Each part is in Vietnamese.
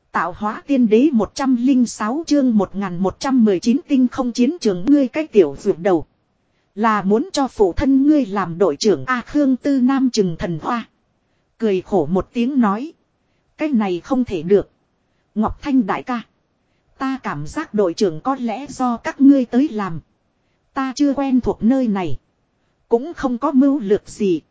Tạo hóa tiên đế 106 chương 1119 tinh không chiến trường ngươi cái tiểu vượt đầu. Là muốn cho phụ thân ngươi làm đội trưởng A Khương Tư Nam Trừng Thần Hoa. Cười khổ một tiếng nói. Cái này không thể được. Ngọc Thanh đại ca. Ta cảm giác đội trưởng có lẽ do các ngươi tới làm. Ta chưa quen thuộc nơi này. Cũng không có mưu lược gì.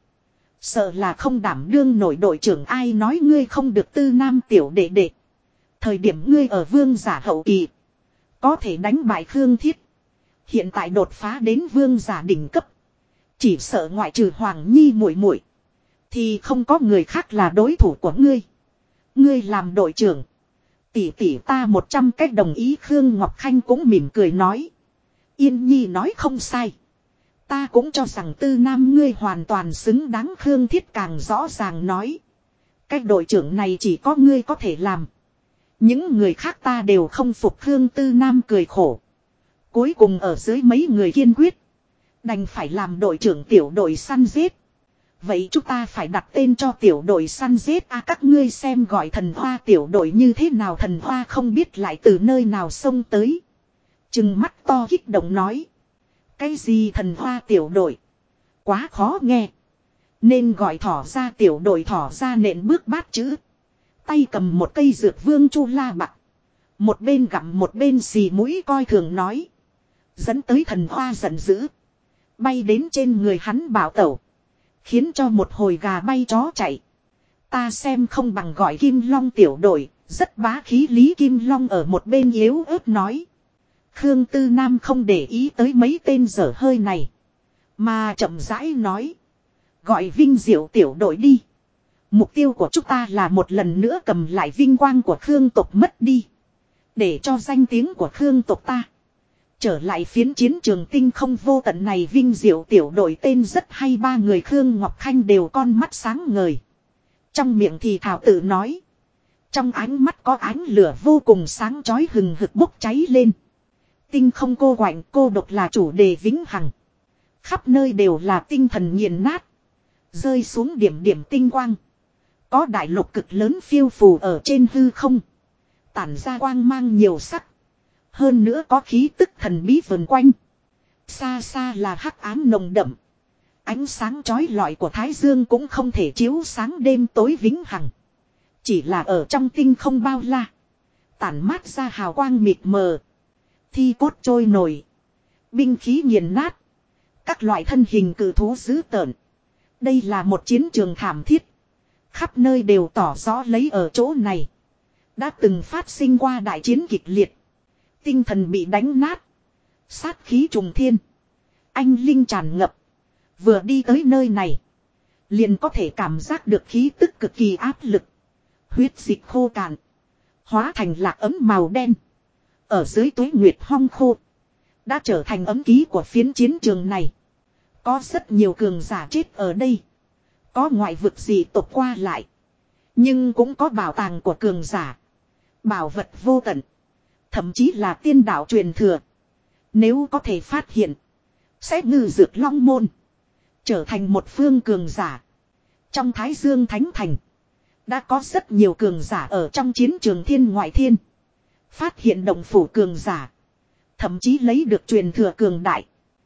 Sợ là không đảm đương nổi đội trưởng ai nói ngươi không được Tư Nam tiểu đệ đệ. Thời điểm ngươi ở vương giả hậu kỳ. Có thể đánh bại Khương Thiết. Hiện tại đột phá đến vương giả đỉnh cấp. Chỉ sợ ngoại trừ Hoàng Nhi muội muội thì không có người khác là đối thủ của ngươi. Ngươi làm đội trưởng. Tỷ tỷ ta 100 cách đồng ý. Khương Ngọc Khanh cũng mỉm cười nói. Yên Nhi nói không sai. Ta cũng cho rằng Tư Nam ngươi hoàn toàn xứng đáng. Khương Thiết càng rõ ràng nói. Cách đội trưởng này chỉ có ngươi có thể làm. Những người khác ta đều không phục. Khương Tư Nam cười khổ. Cuối cùng ở dưới mấy người kiên quyết. Đành phải làm đội trưởng tiểu đội săn giết. Vậy chúng ta phải đặt tên cho tiểu đội săn giết a các ngươi xem gọi thần hoa tiểu đội như thế nào. Thần hoa không biết lại từ nơi nào xông tới. Trừng mắt to kích động nói. Cái gì thần hoa tiểu đội? Quá khó nghe. Nên gọi thỏ ra tiểu đội. Thỏ ra nện bước bát chữ. Tay cầm một cây dược vương chu la bạc. Một bên gặm một bên xì mũi coi thường nói. Dẫn tới thần hoa giận dữ. Bay đến trên người hắn bảo tẩu. Khiến cho một hồi gà bay chó chạy. Ta xem không bằng gọi Kim Long tiểu đội. Rất bá khí. Lý Kim Long ở một bên yếu ớt nói. Khương Tư Nam không để ý tới mấy tên dở hơi này. Mà chậm rãi nói. Gọi Vinh Diệu tiểu đội đi. Mục tiêu của chúng ta là một lần nữa cầm lại vinh quang của Khương tộc mất đi. Để cho danh tiếng của Khương tộc ta trở lại phiến chiến trường tinh không vô tận này. Vinh Diệu tiểu đội tên rất hay. Ba người Khương Ngọc Khanh đều con mắt sáng ngời. Trong miệng thì thảo tự nói. Trong ánh mắt có ánh lửa vô cùng sáng chói hừng hực bốc cháy lên. Tinh không cô quạnh cô độc là chủ đề vĩnh hằng. Khắp nơi đều là tinh thần nghiền nát. Rơi xuống điểm điểm tinh quang. Có đại lục cực lớn phiêu phù ở trên hư không. Tản ra quang mang nhiều sắc. Hơn nữa có khí tức thần bí vần quanh. Xa xa là hắc ám nồng đậm. Ánh sáng chói lọi của Thái Dương cũng không thể chiếu sáng đêm tối vĩnh hằng. Chỉ là ở trong tinh không bao la. Tản mát ra hào quang mịt mờ. Thi cốt trôi nổi. Binh khí nghiền nát. Các loại thân hình cự thú dữ tợn. Đây là một chiến trường thảm thiết. Khắp nơi đều tỏ rõ lấy ở chỗ này. Đã từng phát sinh qua đại chiến kịch liệt. Tinh thần bị đánh nát. Sát khí trùng thiên. Anh linh tràn ngập. Vừa đi tới nơi này. Liền có thể cảm giác được khí tức cực kỳ áp lực. Huyết dịch khô cạn. Hóa thành lạc ấm màu đen. Ở dưới tuế nguyệt hong khô. Đã trở thành ấm ký của phiến chiến trường này. Có rất nhiều cường giả chết ở đây. Có ngoại vực dị tộc qua lại. Nhưng cũng có bảo tàng của cường giả. Bảo vật vô tận. Thậm chí là tiên đạo truyền thừa. Nếu có thể phát hiện. Sẽ ngư dược long môn. Trở thành một phương cường giả. Trong Thái Dương Thánh Thành. Đã có rất nhiều cường giả ở trong chiến trường thiên ngoại thiên. Phát hiện động phủ cường giả. Thậm chí lấy được truyền thừa cường đại.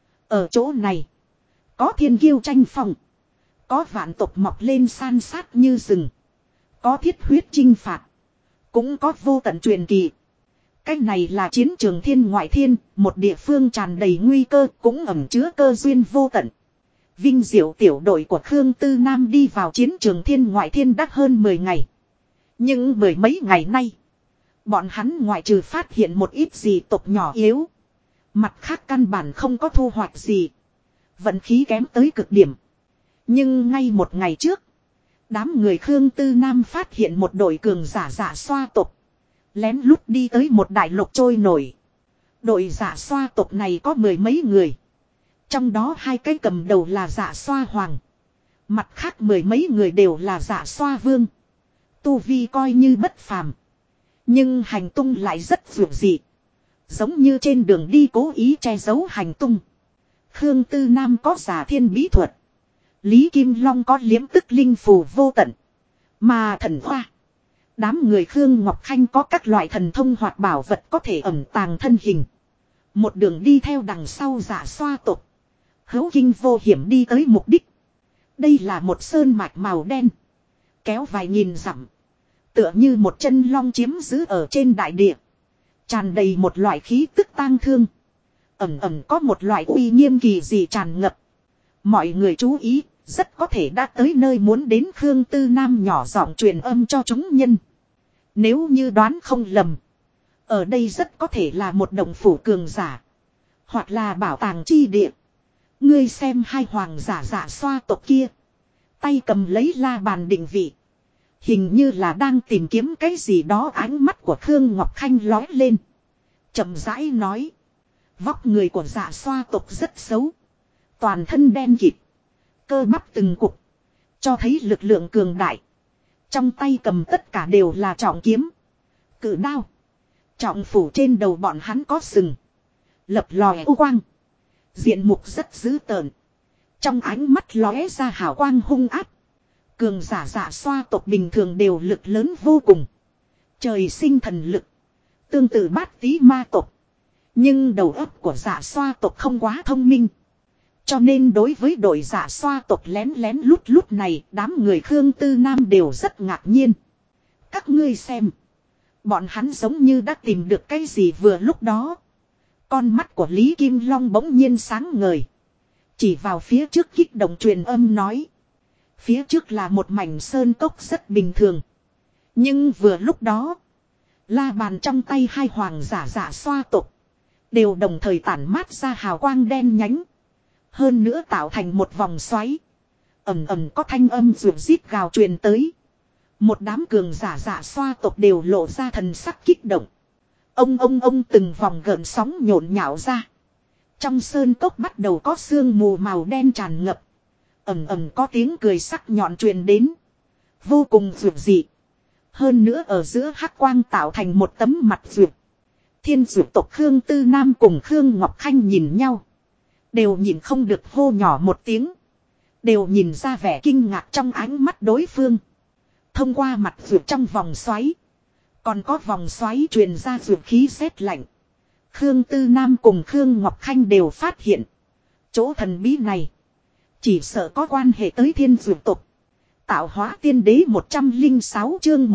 Ở chỗ này. Có thiên kiêu tranh phong. Có vạn tộc mọc lên san sát như rừng. Có thiết huyết chinh phạt. Cũng có vô tận truyền kỳ. Cách này là chiến trường thiên ngoại thiên. Một địa phương tràn đầy nguy cơ. Cũng ẩn chứa cơ duyên vô tận. Vinh Diệu tiểu đội của Khương Tư Nam đi vào chiến trường thiên ngoại thiên đã hơn 10 ngày. Nhưng mười mấy ngày nay. Bọn hắn ngoại trừ phát hiện một ít gì tộc nhỏ yếu. Mặt khác căn bản không có thu hoạch gì. Vận khí kém tới cực điểm. Nhưng ngay một ngày trước. Đám người Khương Tư Nam phát hiện một đội cường giả giả xoa tộc. Lén lút đi tới một đại lục trôi nổi. Đội giả xoa tộc này có mười mấy người. Trong đó hai cái cầm đầu là giả xoa hoàng. Mặt khác mười mấy người đều là giả xoa vương. Tu vi coi như bất phàm. Nhưng hành tung lại rất vượt dị. Giống như trên đường đi cố ý che giấu hành tung. Khương Tư Nam có giả thiên bí thuật. Lý Kim Long có liếm tức linh phù vô tận. Mà thần hoa. Đám người Khương Ngọc Khanh có các loại thần thông hoặc bảo vật có thể ẩn tàng thân hình. Một đường đi theo đằng sau Dạ Xoa tộc. Hữu kinh vô hiểm đi tới mục đích. Đây là một sơn mạch màu đen. Kéo vài nghìn dặm. Tựa như một chân long chiếm giữ ở trên đại địa. Tràn đầy một loại khí tức tang thương. Ẩm ẩm có một loại uy nghiêm kỳ dị tràn ngập. Mọi người chú ý, rất có thể đã tới nơi muốn đến. Khương Tư Nam nhỏ giọng truyền âm cho chúng nhân. Nếu như đoán không lầm, ở đây rất có thể là một động phủ cường giả, hoặc là bảo tàng chi địa. Ngươi xem hai hoàng giả Dạ Xoa tộc kia, tay cầm lấy la bàn định vị, hình như là đang tìm kiếm cái gì đó. Ánh mắt của Khương Ngọc Khanh lói lên, chậm rãi nói. Vóc người của Dạ Xoa tộc rất xấu, toàn thân đen kịt, cơ bắp từng cục, cho thấy lực lượng cường đại. Trong tay cầm tất cả đều là trọng kiếm, cự đao. Trọng phủ trên đầu bọn hắn có sừng, lập lòe u quang, diện mục rất dữ tợn. Trong ánh mắt lóe ra hào quang hung áp. Cường giả Dạ Xoa tộc bình thường đều lực lớn vô cùng, trời sinh thần lực, tương tự Bát Tý ma tộc. Nhưng đầu óc của Dạ Xoa tộc không quá thông minh, cho nên đối với đội Dạ Xoa tộc lén lén lút lút này, đám người Khương Tư Nam đều rất ngạc nhiên. Các ngươi xem, bọn hắn giống như đã tìm được cái gì. Vừa lúc đó, con mắt của Lý Kim Long bỗng nhiên sáng ngời, chỉ vào phía trước kích động truyền âm nói. Phía trước là một mảnh sơn cốc rất bình thường. Nhưng vừa lúc đó, la bàn trong tay hai hoàng giả Dạ Xoa tộc đều đồng thời tản mát ra hào quang đen nhánh. Hơn nữa tạo thành một vòng xoáy. Ầm ầm có thanh âm rượu rít gào truyền tới. Một đám cường giả Dạ Xoa tộc đều lộ ra thần sắc kích động. Ông từng vòng gợn sóng nhộn nhạo ra. Trong sơn cốc bắt đầu có sương mù màu đen tràn ngập. Ầm ầm có tiếng cười sắc nhọn truyền đến. Vô cùng rượu dị. Hơn nữa ở giữa hắc quang tạo thành một tấm mặt rượu. Thiên rượu tộc Khương Tư Nam cùng Khương Ngọc Khanh nhìn nhau, đều nhìn không được hô nhỏ một tiếng. Đều nhìn ra vẻ kinh ngạc trong ánh mắt đối phương. Thông qua mặt rượu trong vòng xoáy, còn có vòng xoáy truyền ra rượu khí rét lạnh. Khương Tư Nam cùng Khương Ngọc Khanh đều phát hiện, chỗ thần bí này chỉ sợ có quan hệ tới thiên rượu tộc. Tạo hóa tiên đế 106 chương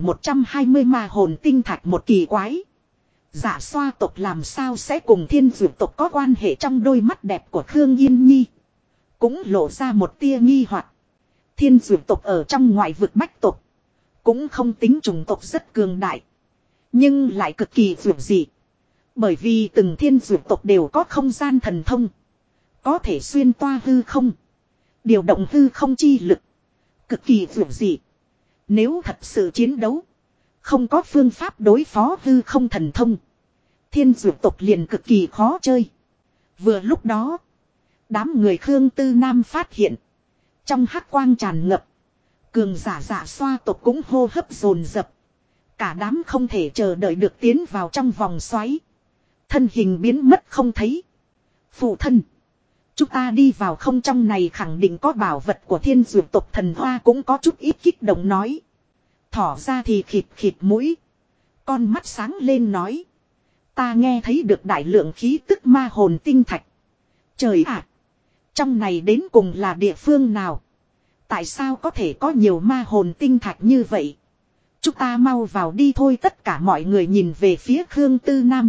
1120 ma hồn tinh thạch. Một kỳ quái, Dạ Xoa tộc làm sao sẽ cùng thiên dụ tộc có quan hệ? Trong đôi mắt đẹp của Khương Yên Nhi cũng lộ ra một tia nghi hoặc. Thiên dụ tộc ở trong ngoại vực bách tộc, cũng không tính chủng tộc rất cường đại, nhưng lại cực kỳ dụ dị. Bởi vì từng thiên dụ tộc đều có không gian thần thông, có thể xuyên toa hư không, điều động hư không chi lực, cực kỳ dụ dị. Nếu thật sự chiến đấu, không có phương pháp đối phó hư không thần thông, thiên dụ tộc liền cực kỳ khó chơi. Vừa lúc đó, đám người Khương Tư Nam phát hiện, trong hắc quang tràn ngập, cường giả Dạ Xoa tộc cũng hô hấp dồn dập. Cả đám không thể chờ đợi được tiến vào trong vòng xoáy, thân hình biến mất không thấy. Phụ thân, chúng ta đi vào không? Trong này khẳng định có bảo vật của thiên dụ tộc. Thần Hoa cũng có chút ít kích động nói. Thỏ ra thì khịt khịt mũi, con mắt sáng lên nói. Ta nghe thấy được đại lượng khí tức ma hồn tinh thạch. Trời ạ, trong này đến cùng là địa phương nào? Tại sao có thể có nhiều ma hồn tinh thạch như vậy? Chúng ta mau vào đi thôi. Tất cả mọi người nhìn về phía Khương Tư Nam.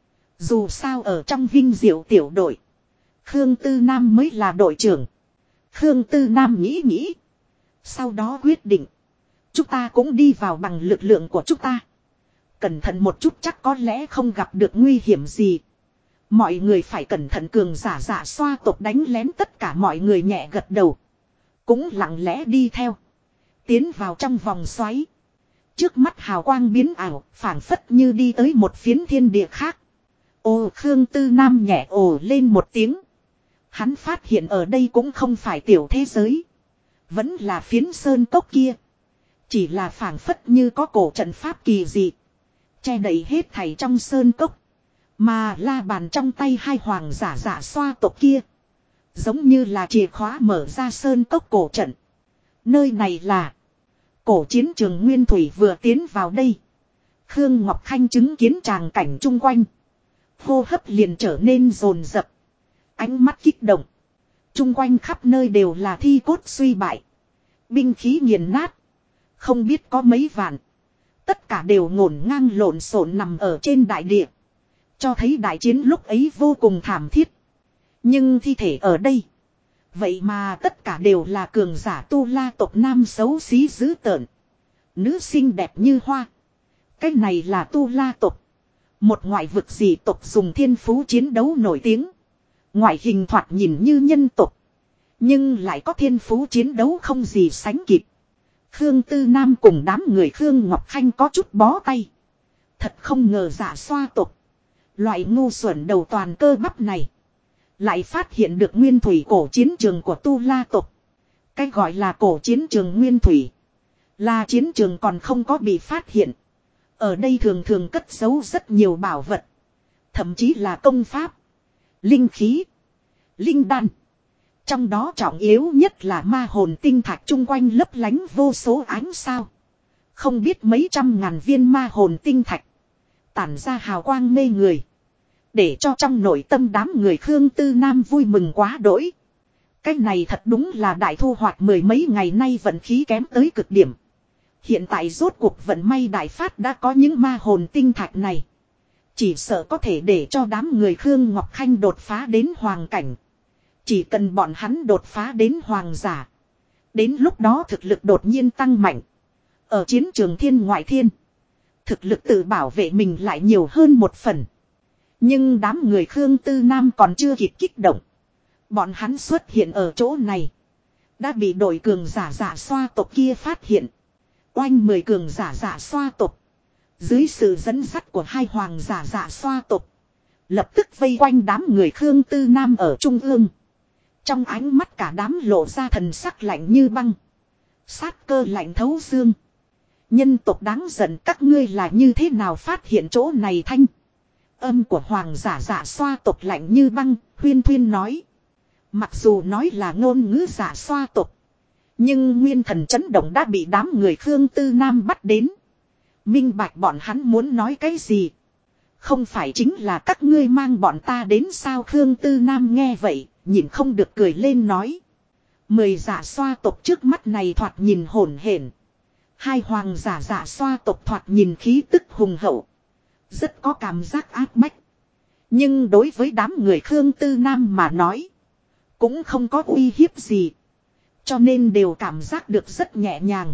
Dù sao ở trong Vinh Diệu tiểu đội, Khương Tư Nam mới là đội trưởng. Khương Tư Nam nghĩ nghĩ, sau đó quyết định, chúng ta cũng đi vào bằng lực lượng của chúng ta. Cẩn thận một chút, chắc có lẽ không gặp được nguy hiểm gì. Mọi người phải cẩn thận. Cường giả Dạ Xoa tộc đánh lén. Tất cả mọi người nhẹ gật đầu, cũng lặng lẽ đi theo, tiến vào trong vòng xoáy. Trước mắt hào quang biến ảo, phảng phất như đi tới một phiến thiên địa khác. Ô, Khương Tư Nam nhẹ ồ lên một tiếng. Hắn phát hiện ở đây cũng không phải tiểu thế giới, vẫn là phiến sơn cốc kia. Chỉ là phảng phất như có cổ trận pháp kỳ dị, che đậy hết thảy trong sơn cốc. Mà la bàn trong tay hai hoàng giả Dạ Xoa tộc kia, giống như là chìa khóa mở ra sơn cốc cổ trận. Nơi này là Cổ chiến trường Nguyên Thủy vừa tiến vào đây. Khương Ngọc Khanh chứng kiến tràng cảnh chung quanh. Hô hấp liền trở nên dồn dập. Ánh mắt kích động. Chung quanh khắp nơi đều là thi cốt suy bại. Binh khí nghiền nát. Không biết có mấy vạn. Tất cả đều ngổn ngang lộn xộn nằm ở trên đại địa. Cho thấy đại chiến lúc ấy vô cùng thảm thiết. Nhưng thi thể ở đây. Vậy mà tất cả đều là cường giả Tu La tộc nam xấu xí dữ tợn. Nữ xinh đẹp như hoa. Cái này là Tu La tộc. Một ngoại vực dị tộc dùng thiên phú chiến đấu nổi tiếng. Ngoại hình thoạt nhìn như nhân tộc. Nhưng lại có thiên phú chiến đấu không gì sánh kịp. Khương Tư Nam cùng đám người Khương Ngọc Khanh có chút bó tay. Thật không ngờ Dạ Xoa tộc. Loại ngu xuẩn đầu toàn cơ bắp này. Lại phát hiện được nguyên thủy cổ chiến trường của Tu La tộc. Cái gọi là cổ chiến trường nguyên thủy. Là chiến trường còn không có bị phát hiện. Ở đây thường thường cất giấu rất nhiều bảo vật. Thậm chí là công pháp. Linh khí. Linh đan. Trong đó trọng yếu nhất là ma hồn tinh thạch chung quanh lấp lánh vô số ánh sao. Không biết mấy trăm ngàn viên ma hồn tinh thạch. Tản ra hào quang mê người. Để cho trong nội tâm đám người Khương Tư Nam vui mừng quá đỗi. Cái này thật đúng là đại thu hoạch mười mấy ngày nay vận khí kém tới cực điểm. Hiện tại rốt cuộc vận may đại phát đã có những ma hồn tinh thạch này. Chỉ sợ có thể để cho đám người Khương Ngọc Khanh đột phá đến hoàng cảnh. Chỉ cần bọn hắn đột phá đến hoàng giả. Đến lúc đó thực lực đột nhiên tăng mạnh. Ở chiến trường thiên ngoại thiên. Thực lực tự bảo vệ mình lại nhiều hơn một phần. Nhưng đám người Khương Tư Nam còn chưa kịp kích động. Bọn hắn xuất hiện ở chỗ này. Đã bị đội cường giả Dạ Xoa tộc kia phát hiện. Oanh 10 cường giả Dạ Xoa tộc. Dưới sự dẫn dắt của hai hoàng giả Dạ Xoa tộc. Lập tức vây quanh đám người Khương Tư Nam ở trung ương. Trong ánh mắt cả đám lộ ra thần sắc lạnh như băng. Sát cơ lạnh thấu xương. Nhân tộc đáng giận, các ngươi là như thế nào phát hiện chỗ này thanh. Âm của hoàng giả Dạ Xoa tộc lạnh như băng, huyên thuyên nói. Mặc dù nói là ngôn ngữ Dạ Xoa tộc. Nhưng nguyên thần chấn động đã bị đám người Khương Tư Nam bắt đến. Minh bạch bọn hắn muốn nói cái gì. Không phải chính là các ngươi mang bọn ta đến sao. Khương Tư Nam nghe vậy, nhìn không được cười lên nói. 10 Dạ Xoa tộc trước mắt này thoạt nhìn hỗn hển. Hai hoàng giả Dạ Xoa tộc thoạt nhìn khí tức hùng hậu. Rất có cảm giác áp bách. Nhưng đối với đám người Khương Tư Nam mà nói. Cũng không có uy hiếp gì. Cho nên đều cảm giác được rất nhẹ nhàng.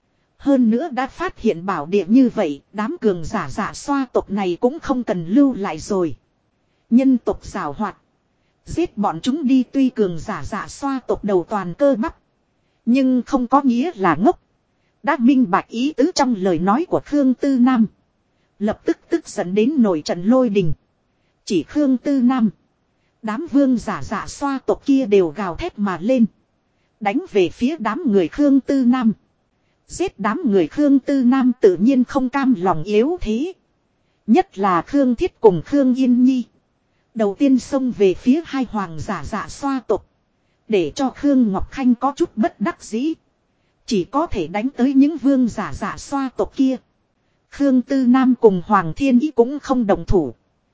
Hơn nữa đã phát hiện bảo địa như vậy. Đám cường giả Dạ Xoa tộc này cũng không cần lưu lại rồi. Nhân tộc giảo hoạt. Giết bọn chúng đi, tuy cường giả Dạ Xoa tộc đầu toàn cơ bắp. Nhưng không có nghĩa là ngốc. Đã minh bạch ý tứ trong lời nói của Khương Tư Nam. Lập tức tức giận đến nổi trận lôi đình. Chỉ Khương Tư Nam. Đám vương giả Dạ Xoa tộc kia đều gào thét mà lên. Đánh về phía đám người Khương Tư Nam. Giết đám người Khương Tư Nam tự nhiên không cam lòng yếu thế. Nhất là Khương Thiết cùng Khương Yên Nhi. Đầu tiên xông về phía hai hoàng giả Dạ Xoa tộc. Để cho Khương Ngọc Khanh có chút bất đắc dĩ. Chỉ có thể đánh tới những vương giả Dạ Xoa tộc kia. Khương Tư Nam cùng Hoàng Thiên Ý cũng không đồng thủ.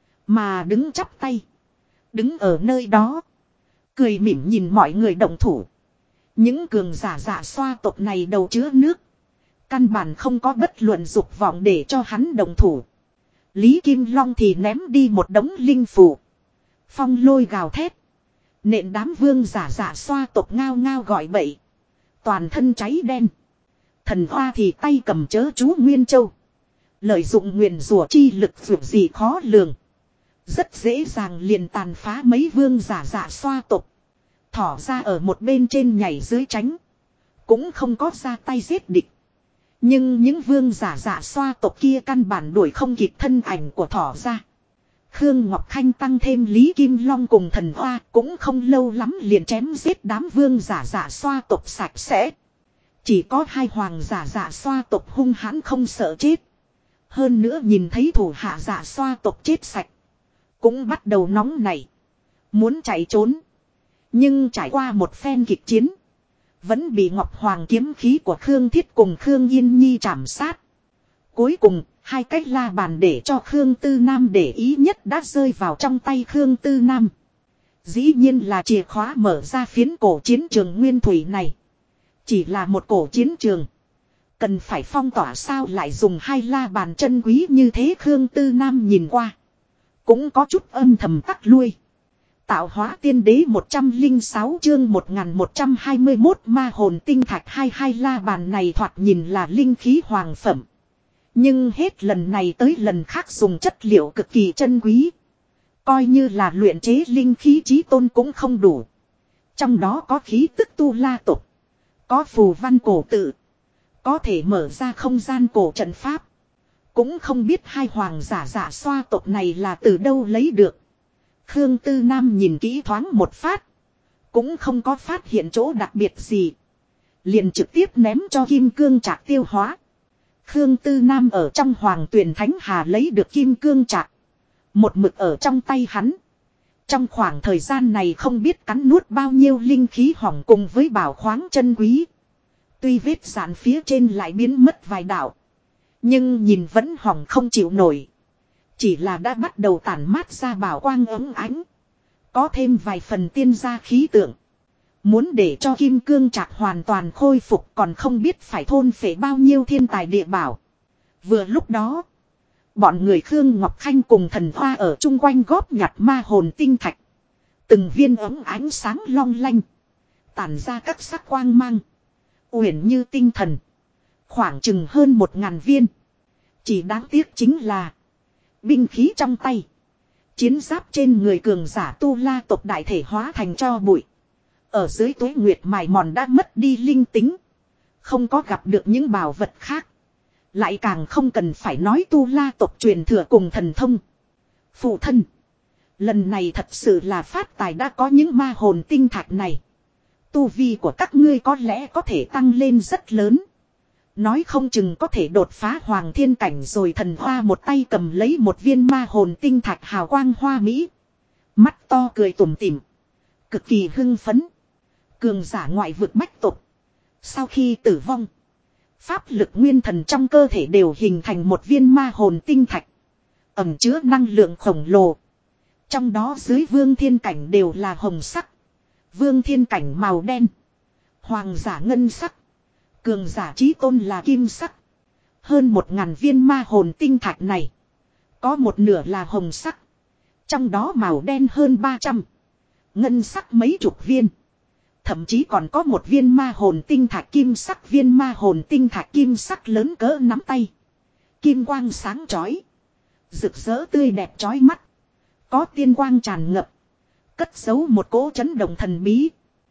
Mà đứng chắp tay. Đứng ở nơi đó. Cười mỉm nhìn mọi người đồng thủ. Những cường giả Dạ Xoa tộc này đầu chứa nước. Căn bản không có bất luận dục vọng để cho hắn đồng thủ. Lý Kim Long thì ném đi một đống linh phù. Phong lôi gào thét. Nện đám vương giả Dạ Xoa tộc ngao ngao gọi bậy. Toàn thân cháy đen. Thần Hoa thì tay cầm chớ chú Nguyên Châu. Lợi dụng nguyền rủa chi lực vượt gì khó lường. Rất dễ dàng liền tàn phá mấy vương giả Dạ Xoa tộc. Thỏ ra ở một bên trên nhảy dưới tránh. Cũng không có ra tay giết địch. Nhưng những vương giả Dạ Xoa tộc kia căn bản đuổi không kịp thân ảnh của thỏ ra. Khương Ngọc Khanh tăng thêm Lý Kim Long cùng Thần Hoa cũng không lâu lắm liền chém giết đám vương giả Dạ Xoa tộc sạch sẽ. Chỉ có hai hoàng giả Dạ Xoa tộc hung hãn không sợ chết. Hơn nữa nhìn thấy thủ hạ Dạ Xoa tộc chết sạch. Cũng bắt đầu nóng nảy. Muốn chạy trốn. Nhưng trải qua một phen kịch chiến. Vẫn bị Ngọc Hoàng kiếm khí của Khương Thiết cùng Khương Yên Nhi chạm sát. Cuối cùng, hai cái la bàn để cho Khương Tư Nam để ý nhất đã rơi vào trong tay Khương Tư Nam. Dĩ nhiên là chìa khóa mở ra phiến cổ chiến trường nguyên thủy này. Chỉ là một cổ chiến trường. Cần phải phong tỏa sao lại dùng hai la bàn chân quý như thế. Khương Tư Nam nhìn qua. Cũng có chút âm thầm tắc lui. Tạo hóa tiên đế 106 chương 1121 ma hồn tinh thạch. Hai la bàn này thoạt nhìn là linh khí hoàng phẩm. Nhưng hết lần này tới lần khác dùng chất liệu cực kỳ chân quý. Coi như là luyện chế linh khí chí tôn cũng không đủ. Trong đó có khí tức tu la tộc. Có phù văn cổ tự. Có thể mở ra không gian cổ trận pháp. Cũng không biết hai hoàng giả xoa tộc này là từ đâu lấy được. Khương Tư Nam nhìn kỹ thoáng một phát. Cũng không có phát hiện chỗ đặc biệt gì. Liền trực tiếp ném cho Kim Cương Trạc tiêu hóa. Khương Tư Nam ở trong Hoàng Tuyền Thánh Hà lấy được Kim Cương Trạc. Một mực ở trong tay hắn. Trong khoảng thời gian này không biết cắn nuốt bao nhiêu linh khí hỏng cùng với bảo khoáng chân quý. Tuy vết dạn phía trên lại biến mất vài đạo. Nhưng nhìn vẫn hỏng không chịu nổi. Chỉ là đã bắt đầu tản mát ra bảo quang ấm ánh. Có thêm vài phần tiên gia khí tượng. Muốn để cho Kim Cương Trạc hoàn toàn khôi phục còn không biết phải thôn phệ bao nhiêu thiên tài địa bảo. Vừa lúc đó, bọn người Khương Ngọc Khanh cùng Thần Hoa ở chung quanh góp nhặt ma hồn tinh thạch. Từng viên ấm ánh sáng long lanh. Tản ra các sắc quang mang. Uyển như tinh thần. Khoảng chừng hơn 1000 viên. Chỉ đáng tiếc chính là binh khí trong tay. Chiến giáp trên người cường giả tu la tộc đại thể hóa thành tro bụi. Ở dưới tuế nguyệt mài mòn đã mất đi linh tính. Không có gặp được những bảo vật khác. Lại càng không cần phải nói tu la tộc truyền thừa cùng thần thông. Phụ thân. Lần này thật sự là phát tài đã có những ma hồn tinh thạch này. Tu vi của các ngươi có lẽ có thể tăng lên rất lớn. Nói không chừng có thể đột phá hoàng thiên cảnh rồi. Thần Hoa một tay cầm lấy một viên ma hồn tinh thạch hào quang hoa mỹ. Mắt to cười tủm tỉm. Cực kỳ hưng phấn. Cường giả ngoại vực bách tục. Sau khi tử vong. Pháp lực nguyên thần trong cơ thể đều hình thành một viên ma hồn tinh thạch. Ẩm chứa năng lượng khổng lồ. Trong đó dưới vương thiên cảnh đều là hồng sắc. Vương thiên cảnh màu đen. Hoàng giả ngân sắc. Cường giả chí tôn là kim sắc. Hơn 1000 viên ma hồn tinh thạch này. Có một nửa là hồng sắc. Trong đó màu đen hơn 300. Ngân sắc mấy chục viên. Thậm chí còn có một viên ma hồn tinh thạch kim sắc. Viên ma hồn tinh thạch kim sắc lớn cỡ nắm tay. Kim quang sáng chói. Rực rỡ tươi đẹp chói mắt. Có tiên quang tràn ngập. Cất giấu một cỗ chấn động thần bí.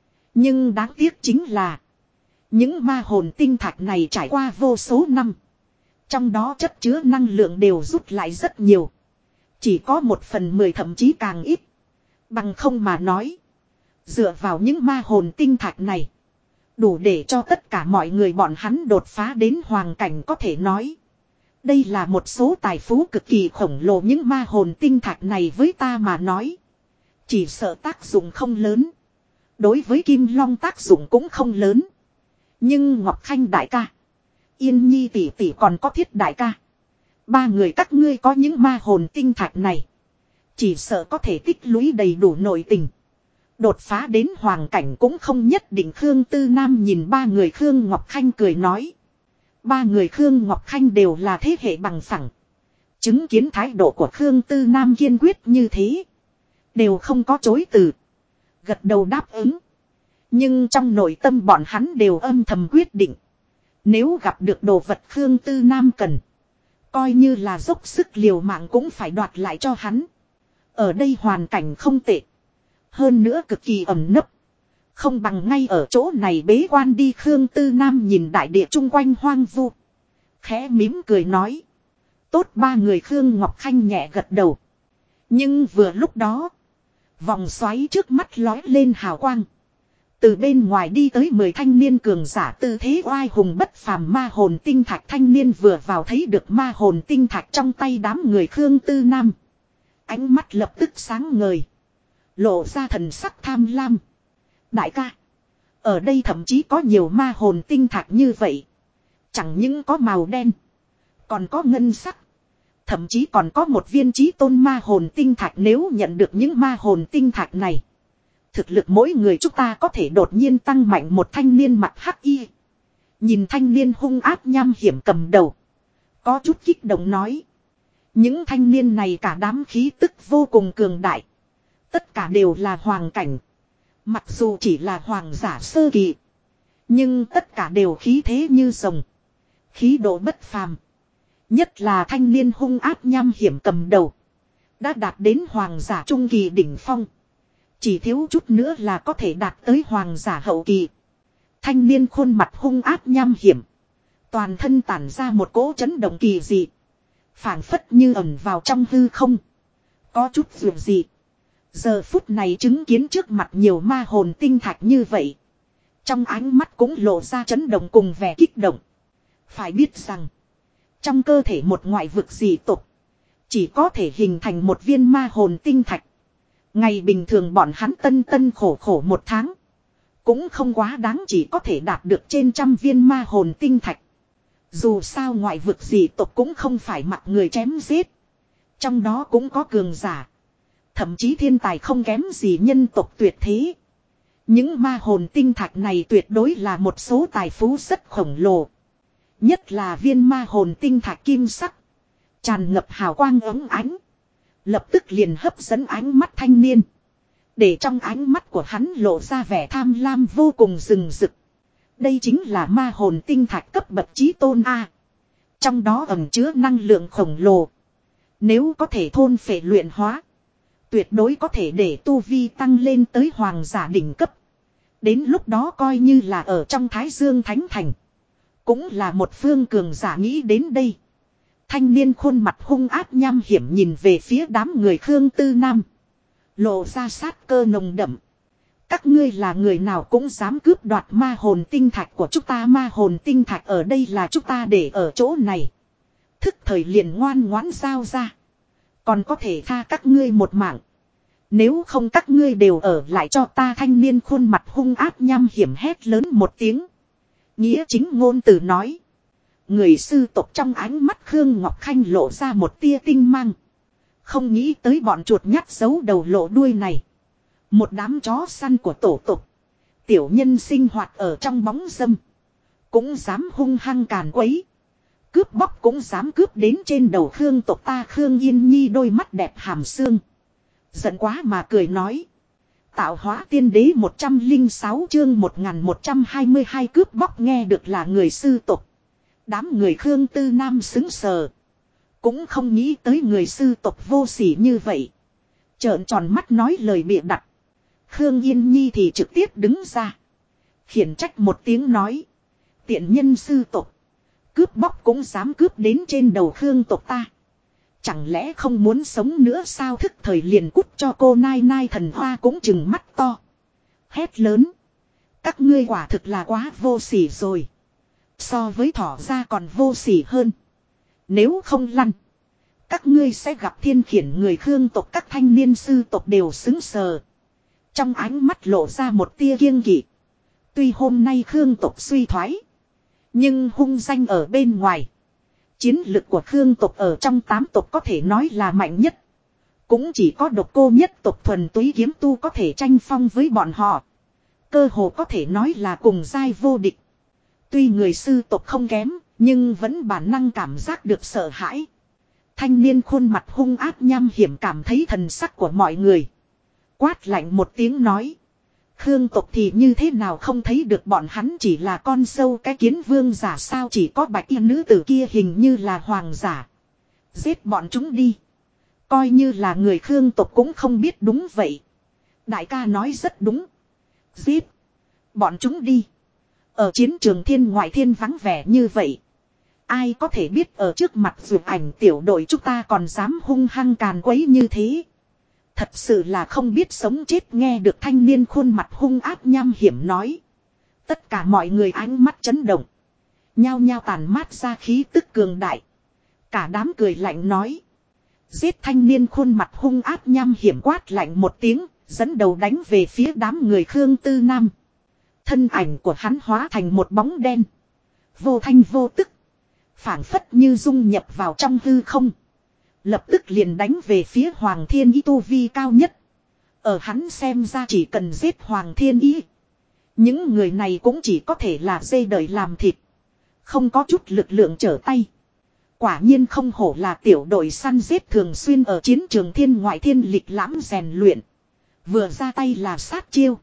Nhưng đáng tiếc chính là những ma hồn tinh thạch này trải qua vô số năm. Trong đó chất chứa năng lượng đều rút lại rất nhiều. Chỉ có 1/10 thậm chí càng ít. Bằng không mà nói. Dựa vào những ma hồn tinh thạch này. Đủ để cho tất cả mọi người bọn hắn đột phá đến hoàng cảnh có thể nói. Đây là một số tài phú cực kỳ khổng lồ. Những ma hồn tinh thạch này với ta mà nói. Chỉ sợ tác dụng không lớn. Đối với Kim Long tác dụng cũng không lớn. Nhưng Ngọc Khanh đại ca. Yên Nhi tỷ tỷ còn có Thiết đại ca. Ba người các ngươi có những ma hồn tinh thạch này. Chỉ sợ có thể tích lũy đầy đủ nội tình. Đột phá đến hoàng cảnh cũng không nhất định. Khương Tư Nam nhìn ba người Khương Ngọc Khanh cười nói. Ba người Khương Ngọc Khanh đều là thế hệ bằng phẳng. Chứng kiến thái độ của Khương Tư Nam kiên quyết như thế. Đều không có chối từ. Gật đầu đáp ứng. Nhưng trong nội tâm bọn hắn đều âm thầm quyết định. Nếu gặp được đồ vật Khương Tư Nam cần. Coi như là dốc sức liều mạng cũng phải đoạt lại cho hắn. Ở đây hoàn cảnh không tệ. Hơn nữa cực kỳ ẩm nấp. Không bằng ngay ở chỗ này bế quan đi. Khương Tư Nam nhìn đại địa chung quanh hoang vu. Khẽ mím cười nói. Tốt. Ba người Khương Ngọc Khanh nhẹ gật đầu. Nhưng vừa lúc đó. Vòng xoáy trước mắt lói lên hào quang. Từ bên ngoài đi tới 10 thanh niên cường giả tư thế oai hùng bất phàm ma hồn tinh thạch. Thanh niên vừa vào thấy được ma hồn tinh thạch trong tay đám người Khương Tư Nam. Ánh mắt lập tức sáng ngời. Lộ ra thần sắc tham lam. Đại ca. Ở đây thậm chí có nhiều ma hồn tinh thạch như vậy. Chẳng những có màu đen. Còn có ngân sắc. Thậm chí còn có một viên chí tôn ma hồn tinh thạch, nếu nhận được những ma hồn tinh thạch này. Thực lực mỗi người chúng ta có thể đột nhiên tăng mạnh. Một thanh niên mặt hắc y. Nhìn thanh niên hung ác nham hiểm cầm đầu. Có chút kích động nói. Những thanh niên này cả đám khí tức vô cùng cường đại. Tất cả đều là hoàng cảnh. Mặc dù chỉ là hoàng giả sơ kỳ. Nhưng tất cả đều khí thế như rồng. Khí độ bất phàm. Nhất là thanh niên hung ác nham hiểm cầm đầu. Đã đạt đến hoàng giả trung kỳ đỉnh phong. Chỉ thiếu chút nữa là có thể đạt tới hoàng giả hậu kỳ. Thanh niên khuôn mặt hung ác nham hiểm. Toàn thân tản ra một cỗ chấn động kỳ dị. Phảng phất như ẩn vào trong hư không. Có chút dường dị. Giờ phút này chứng kiến trước mặt nhiều ma hồn tinh thạch như vậy. Trong ánh mắt cũng lộ ra chấn động cùng vẻ kích động. Phải biết rằng. Trong cơ thể một ngoại vực dị tộc. Chỉ có thể hình thành một viên ma hồn tinh thạch. Ngày bình thường bọn hắn tân khổ khổ một tháng. Cũng không quá đáng, chỉ có thể đạt được trên 100 viên ma hồn tinh thạch. Dù sao ngoại vực dị tộc cũng không phải mặc người chém giết. Trong đó cũng có cường giả. Thậm chí thiên tài không kém gì nhân tộc tuyệt thế. Những ma hồn tinh thạch này tuyệt đối là một số tài phú rất khổng lồ. Nhất là viên ma hồn tinh thạch kim sắc. Tràn ngập hào quang óng ánh. Lập tức liền hấp dẫn ánh mắt thanh niên. Để trong ánh mắt của hắn lộ ra vẻ tham lam vô cùng rừng rực. Đây chính là ma hồn tinh thạch cấp bậc chí tôn A. Trong đó ẩn chứa năng lượng khổng lồ. Nếu có thể thôn phệ luyện hóa. Tuyệt đối có thể để tu vi tăng lên tới hoàng giả đỉnh cấp. Đến lúc đó coi như là ở trong Thái Dương Thánh Thành. Cũng là một phương cường giả. Nghĩ đến đây. Thanh niên khuôn mặt hung ác nham hiểm nhìn về phía đám người Khương Tư Nam. Lộ ra sát cơ nồng đậm. Các ngươi là người nào cũng dám cướp đoạt ma hồn tinh thạch của chúng ta. Ma hồn tinh thạch ở đây là chúng ta để ở chỗ này. Thức thời liền ngoan ngoãn giao ra. Còn có thể tha các ngươi một mạng. Nếu không các ngươi đều ở lại cho ta. Thanh niên khuôn mặt hung ác nham hiểm hét lớn một tiếng. Nghĩa chính ngôn từ nói. Người sư tộc trong ánh mắt Khương Ngọc Khanh lộ ra một tia tinh mang. Không nghĩ tới bọn chuột nhắt giấu đầu lộ đuôi này. Một đám chó săn của tổ tộc. Tiểu nhân sinh hoạt ở trong bóng râm. Cũng dám hung hăng càn quấy. Cướp bóc cũng dám cướp đến trên đầu Khương tộc ta. Khương Yên Nhi đôi mắt đẹp hàm xương. Giận quá mà cười nói. Tạo hóa tiên đế 106 chương 1122 cướp bóc. Nghe được là người sư tộc. Đám người Khương Tư Nam xứng sờ. Cũng không nghĩ tới người sư tộc vô sỉ như vậy. Trợn tròn mắt nói lời bịa đặt. Khương Yên Nhi thì trực tiếp đứng ra. Khiển trách một tiếng nói. Tiện nhân sư tộc. Cướp bóc cũng dám cướp đến trên đầu Khương tộc ta. Chẳng lẽ không muốn sống nữa sao? Thức thời liền cút cho cô Nai Nai thần hoa cũng chừng mắt to. Hét lớn. Các ngươi quả thực là quá vô sỉ rồi. So với thỏ ra còn vô sỉ hơn. Nếu không lăn. Các ngươi sẽ gặp thiên khiển. Người Khương tộc các thanh niên sư tộc đều xứng sờ. Trong ánh mắt lộ ra một tia kiêng kỵ. Tuy hôm nay Khương tộc suy thoái. Nhưng hung danh ở bên ngoài. Chiến lực của Khương tộc ở trong 8 tộc có thể nói là mạnh nhất. Cũng chỉ có Độc Cô nhất tộc thuần túy kiếm tu có thể tranh phong với bọn họ. Cơ hồ có thể nói là cùng giai vô địch. Tuy người sư tộc không kém, nhưng vẫn bản năng cảm giác được sợ hãi. Thanh niên khuôn mặt hung ác nham hiểm cảm thấy thần sắc của mọi người. Quát lạnh một tiếng nói. Khương tộc thì như thế nào không thấy được bọn hắn chỉ là con sâu cái kiến vương giả sao? Chỉ có bạch y nữ tử kia hình như là hoàng giả. Giết bọn chúng đi. Coi như là người Khương tộc cũng không biết đúng vậy. Đại ca nói rất đúng. Giết. Bọn chúng đi. Ở chiến trường thiên ngoại thiên vắng vẻ như vậy. Ai có thể biết ở trước mặt dược ảnh tiểu đội chúng ta còn dám hung hăng càn quấy như thế. Thật sự là không biết sống chết. Nghe được thanh niên khuôn mặt hung ác nham hiểm nói. Tất cả mọi người ánh mắt chấn động. Nhao nhao tàn mát ra khí tức cường đại. Cả đám cười lạnh nói. Giết. Thanh niên khuôn mặt hung ác nham hiểm quát lạnh một tiếng. Dẫn đầu đánh về phía đám người Khương Tư Nam. Thân ảnh của hắn hóa thành một bóng đen. Vô thanh vô tức. Phảng phất như dung nhập vào trong hư không. Lập tức liền đánh về phía Hoàng Thiên Ý tu vi cao nhất. Ở hắn xem ra chỉ cần giết Hoàng Thiên Ý. Những người này cũng chỉ có thể là dê đợi làm thịt. Không có chút lực lượng trở tay. Quả nhiên không hổ là tiểu đội săn giết thường xuyên ở chiến trường thiên ngoại thiên lịch lãm rèn luyện. Vừa ra tay là sát chiêu.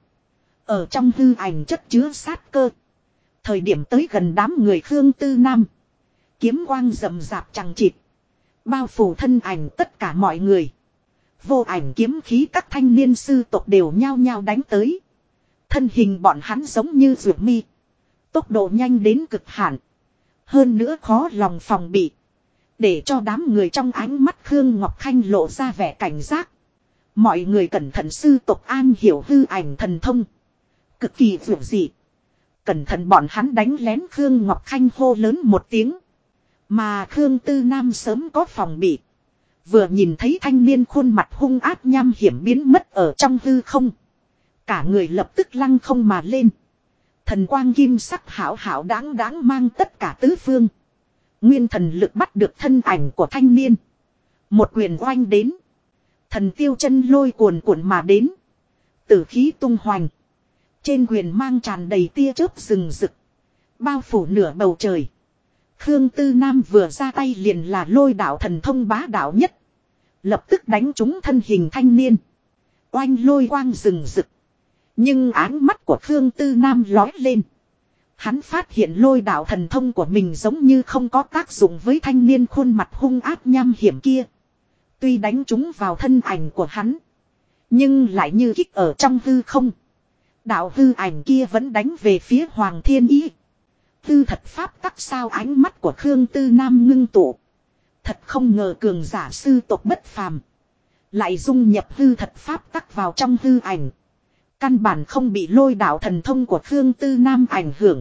Ở trong hư ảnh chất chứa sát cơ. Thời điểm tới gần đám người Khương Tư Nam. Kiếm quang rầm rạp chằng chịt. Bao phủ thân ảnh tất cả mọi người. Vô ảnh kiếm khí các thanh niên sư tộc đều nhao nhao đánh tới. Thân hình bọn hắn giống như ruột mi. Tốc độ nhanh đến cực hạn. Hơn nữa khó lòng phòng bị. Để cho đám người trong ánh mắt Khương Ngọc Khanh lộ ra vẻ cảnh giác. Mọi người cẩn thận sư tộc an hiểu hư ảnh thần thông. Cực kỳ vượt dị. Cẩn thận bọn hắn đánh lén Khương Ngọc Khanh hô lớn một tiếng. Mà Khương Tư Nam sớm có phòng bị. Vừa nhìn thấy thanh niên khuôn mặt hung ác nham hiểm biến mất ở trong hư không. Cả người lập tức lăng không mà lên. Thần quang kim sắc hảo hảo đáng đáng mang tất cả tứ phương. Nguyên thần lực bắt được thân ảnh của thanh niên. Một quyền oanh đến. Thần tiêu chân lôi cuồn cuộn mà đến. Tử khí tung hoành. Trên quyền mang tràn đầy tia chớp rừng rực. Bao phủ nửa bầu trời. Khương Tư Nam vừa ra tay liền là lôi đạo thần thông bá đạo nhất. Lập tức đánh trúng thân hình thanh niên. Oanh lôi quang rừng rực. Nhưng áng mắt của Khương Tư Nam lói lên. Hắn phát hiện lôi đạo thần thông của mình giống như không có tác dụng với thanh niên khuôn mặt hung ác nham hiểm kia. Tuy đánh trúng vào thân ảnh của hắn. Nhưng lại như kích ở trong hư không. Đạo hư ảnh kia vẫn đánh về phía Hoàng Thiên Ý. Tư thật pháp tắc sao ánh mắt của Khương Tư Nam ngưng tụ. Thật không ngờ cường giả sư tộc bất phàm. Lại dung nhập hư thật pháp tắc vào trong hư ảnh. Căn bản không bị lôi đạo thần thông của Khương Tư Nam ảnh hưởng.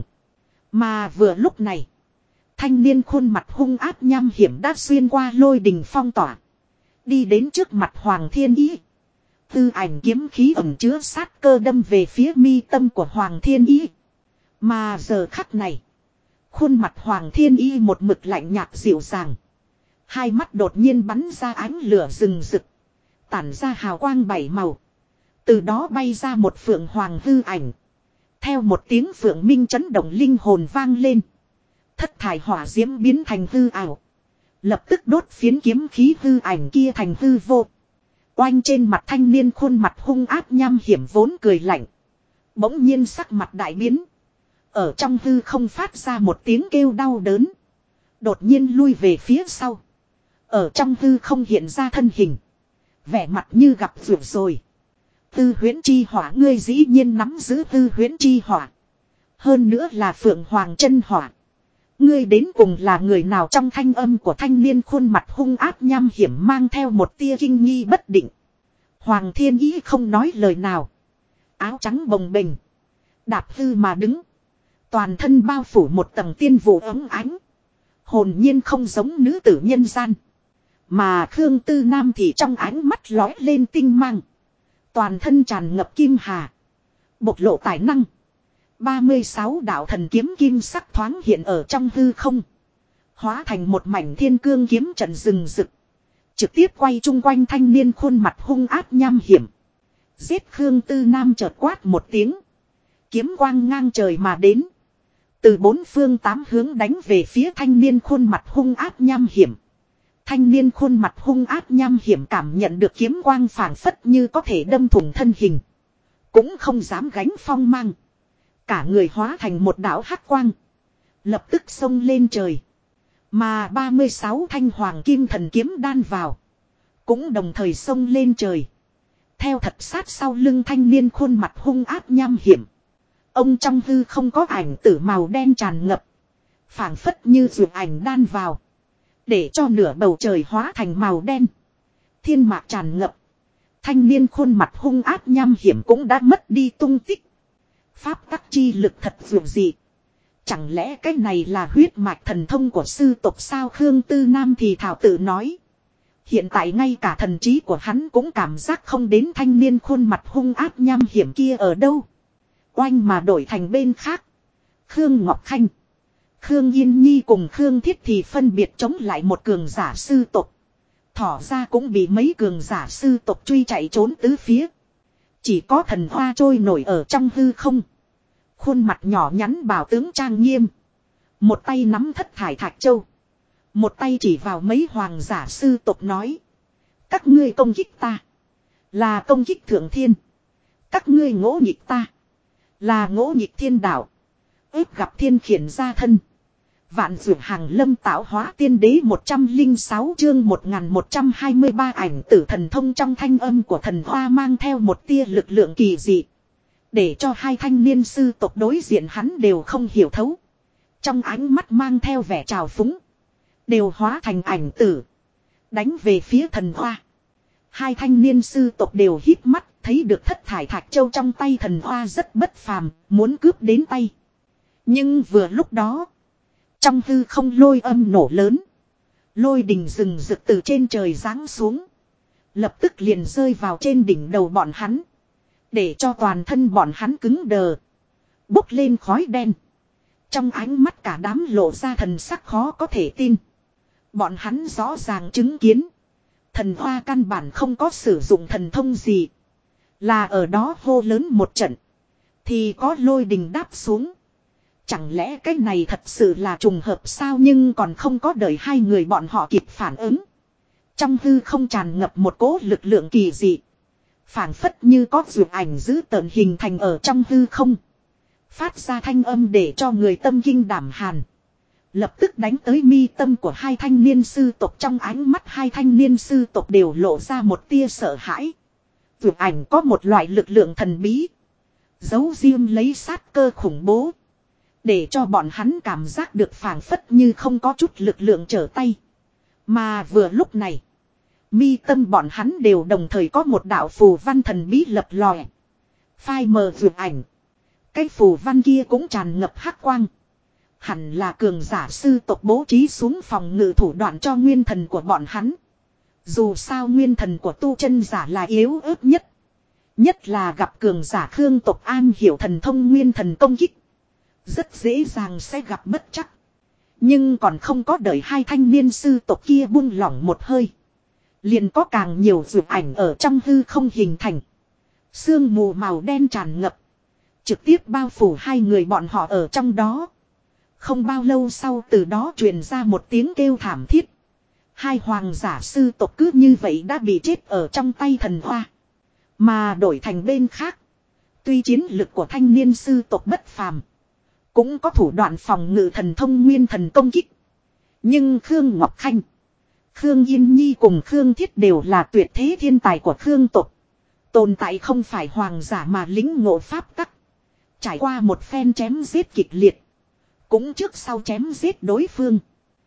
Mà vừa lúc này. Thanh niên khuôn mặt hung ác nham hiểm đã xuyên qua lôi đình phong tỏa. Đi đến trước mặt Hoàng Thiên Ý. Tư ảnh kiếm khí ẩn chứa sát cơ đâm về phía mi tâm của Hoàng Thiên Ý. Mà giờ khắc này. Khuôn mặt Hoàng Thiên Ý một mực lạnh nhạt dịu dàng. Hai mắt đột nhiên bắn ra ánh lửa rừng rực. Tản ra hào quang bảy màu. Từ đó bay ra một phượng hoàng hư ảnh. Theo một tiếng phượng minh chấn động linh hồn vang lên. Thất thải hỏa diễm biến thành hư ảo. Lập tức đốt phiến kiếm khí hư ảnh kia thành hư vô. Oanh trên mặt thanh niên khuôn mặt hung ác nham hiểm vốn cười lạnh. Bỗng nhiên sắc mặt đại biến. Ở trong hư không phát ra một tiếng kêu đau đớn. Đột nhiên lui về phía sau. Ở trong hư không hiện ra thân hình. Vẻ mặt như gặp rượu rồi. Tư huyễn chi hỏa ngươi dĩ nhiên nắm giữ tư huyễn chi hỏa. Hơn nữa là phượng hoàng chân hỏa. Ngươi đến cùng là người nào trong thanh âm của thanh niên khuôn mặt hung ác nham hiểm mang theo một tia kinh nghi bất định. Hoàng Thiên Ý không nói lời nào. Áo trắng bồng bềnh. Đạp hư mà đứng. Toàn thân bao phủ một tầng tiên vụ ấm ánh. Hồn nhiên không giống nữ tử nhân gian. Mà Khương Tư Nam thì trong ánh mắt lói lên tinh mang. Toàn thân tràn ngập kim hà. Bộc lộ tài năng. 36 đạo thần kiếm kim sắc thoáng hiện ở trong hư không. Hóa thành một mảnh thiên cương kiếm trận rừng rực. Trực tiếp quay chung quanh thanh niên khuôn mặt hung ác nham hiểm. Giết Khương Tư Nam chợt quát một tiếng. Kiếm quang ngang trời mà đến. Từ bốn phương tám hướng đánh về phía thanh niên khuôn mặt hung ác nham hiểm. Thanh niên khuôn mặt hung ác nham hiểm cảm nhận được kiếm quang phảng phất như có thể đâm thủng thân hình. Cũng không dám gánh phong mang. Cả người hóa thành một đạo hắc quang. Lập tức xông lên trời. Mà 36 thanh hoàng kim thần kiếm đan vào. Cũng đồng thời xông lên trời. Theo thật sát sau lưng thanh niên khuôn mặt hung ác nham hiểm. Ông trong hư không có ảnh tử màu đen tràn ngập. Phảng phất như dược ảnh đan vào. Để cho nửa bầu trời hóa thành màu đen. Thiên mạc tràn ngập. Thanh niên khuôn mặt hung ác nham hiểm cũng đã mất đi tung tích. Pháp tắc chi lực thật dường dị. Chẳng lẽ cái này là huyết mạch thần thông của sư tộc sao? Khương Tư Nam thì thảo tự nói. Hiện tại ngay cả thần trí của hắn cũng cảm giác không đến thanh niên khuôn mặt hung ác nham hiểm kia ở đâu. Oanh mà đổi thành bên khác. Khương Ngọc Khanh, Khương Yên Nhi cùng Khương Thiết thì phân biệt chống lại một cường giả sư tộc. Thỏ ra cũng bị mấy cường giả sư tộc truy chạy trốn tứ phía. Chỉ có Thần Hoa trôi nổi ở trong hư không. Khuôn mặt nhỏ nhắn bảo tướng trang nghiêm. Một tay nắm thất thải thạch châu. Một tay chỉ vào mấy hoàng giả sư tộc nói. Các ngươi công kích ta. Là công kích thượng thiên. Các ngươi ngỗ nhịp ta. Là ngỗ nhịp thiên đạo. Ếp gặp thiên khiển gia thân. Vạn dược hàng lâm tạo hóa tiên đế 106 chương 1123 ảnh tử thần thông trong thanh âm của Thần Hoa mang theo một tia lực lượng kỳ dị. Để cho hai thanh niên sư tộc đối diện hắn đều không hiểu thấu. Trong ánh mắt mang theo vẻ trào phúng. Đều hóa thành ảnh tử. Đánh về phía Thần Hoa. Hai thanh niên sư tộc đều híp mắt. Thấy được thất thải thạch châu trong tay Thần Hoa rất bất phàm. Muốn cướp đến tay. Nhưng vừa lúc đó. Trong hư không lôi âm nổ lớn. Lôi đình rừng rực từ trên trời giáng xuống. Lập tức liền rơi vào trên đỉnh đầu bọn hắn. Để cho toàn thân bọn hắn cứng đờ. Bốc lên khói đen. Trong ánh mắt cả đám lộ ra thần sắc khó có thể tin. Bọn hắn rõ ràng chứng kiến. Thần Hoa căn bản không có sử dụng thần thông gì. Là ở đó hô lớn một trận. Thì có lôi đình đáp xuống. Chẳng lẽ cái này thật sự là trùng hợp sao, nhưng còn không có đợi hai người bọn họ kịp phản ứng. Trong hư không tràn ngập một cỗ lực lượng kỳ dị. Phảng phất như có dược ảnh dữ tợn hình thành ở trong hư không. Phát ra thanh âm để cho người tâm kinh đảm hàn. Lập tức đánh tới mi tâm của hai thanh niên sư tộc. Trong ánh mắt hai thanh niên sư tộc đều lộ ra một tia sợ hãi. Dược ảnh có một loại lực lượng thần bí. Giấu riêng lấy sát cơ khủng bố. Để cho bọn hắn cảm giác được phảng phất như không có chút lực lượng trở tay. Mà vừa lúc này. Mi tâm bọn hắn đều đồng thời có một đạo phù văn thần bí lập lòe. Phai mờ vượt ảnh. Cái phù văn kia cũng tràn ngập hắc quang. Hẳn là cường giả sư tộc bố trí xuống phòng ngự thủ đoạn cho nguyên thần của bọn hắn. Dù sao nguyên thần của tu chân giả là yếu ớt nhất. Nhất là gặp cường giả Khương tộc an hiểu thần thông nguyên thần công kích. Rất dễ dàng sẽ gặp bất chắc. Nhưng còn không có đợi hai thanh niên sư tộc kia buông lỏng một hơi. Liền có càng nhiều dược ảnh ở trong hư không hình thành. Sương mù màu đen tràn ngập. Trực tiếp bao phủ hai người bọn họ ở trong đó. Không bao lâu sau từ đó truyền ra một tiếng kêu thảm thiết. Hai hoàng giả sư tộc cứ như vậy đã bị chết ở trong tay Thần Hoa. Mà đổi thành bên khác. Tuy chiến lực của thanh niên sư tộc bất phàm. Cũng có thủ đoạn phòng ngự thần thông nguyên thần công kích. Nhưng Khương Ngọc Khanh, Khương Yên Nhi cùng Khương Thiết đều là tuyệt thế thiên tài của Khương tộc. Tồn tại không phải hoàng giả mà lính ngộ pháp tắc. Trải qua một phen chém giết kịch liệt. Cũng trước sau chém giết đối phương.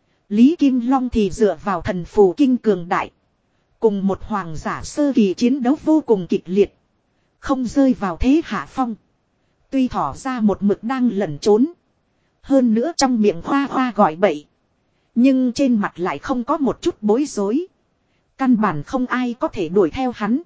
Lý Kim Long thì dựa vào thần phù kinh cường đại. Cùng một hoàng giả sơ kỳ chiến đấu vô cùng kịch liệt. Không rơi vào thế hạ phong. Tuy thỏ ra một mực đang lẩn trốn. Hơn nữa trong miệng hoa hoa gọi bậy. Nhưng trên mặt lại không có một chút bối rối. Căn bản không ai có thể đuổi theo hắn.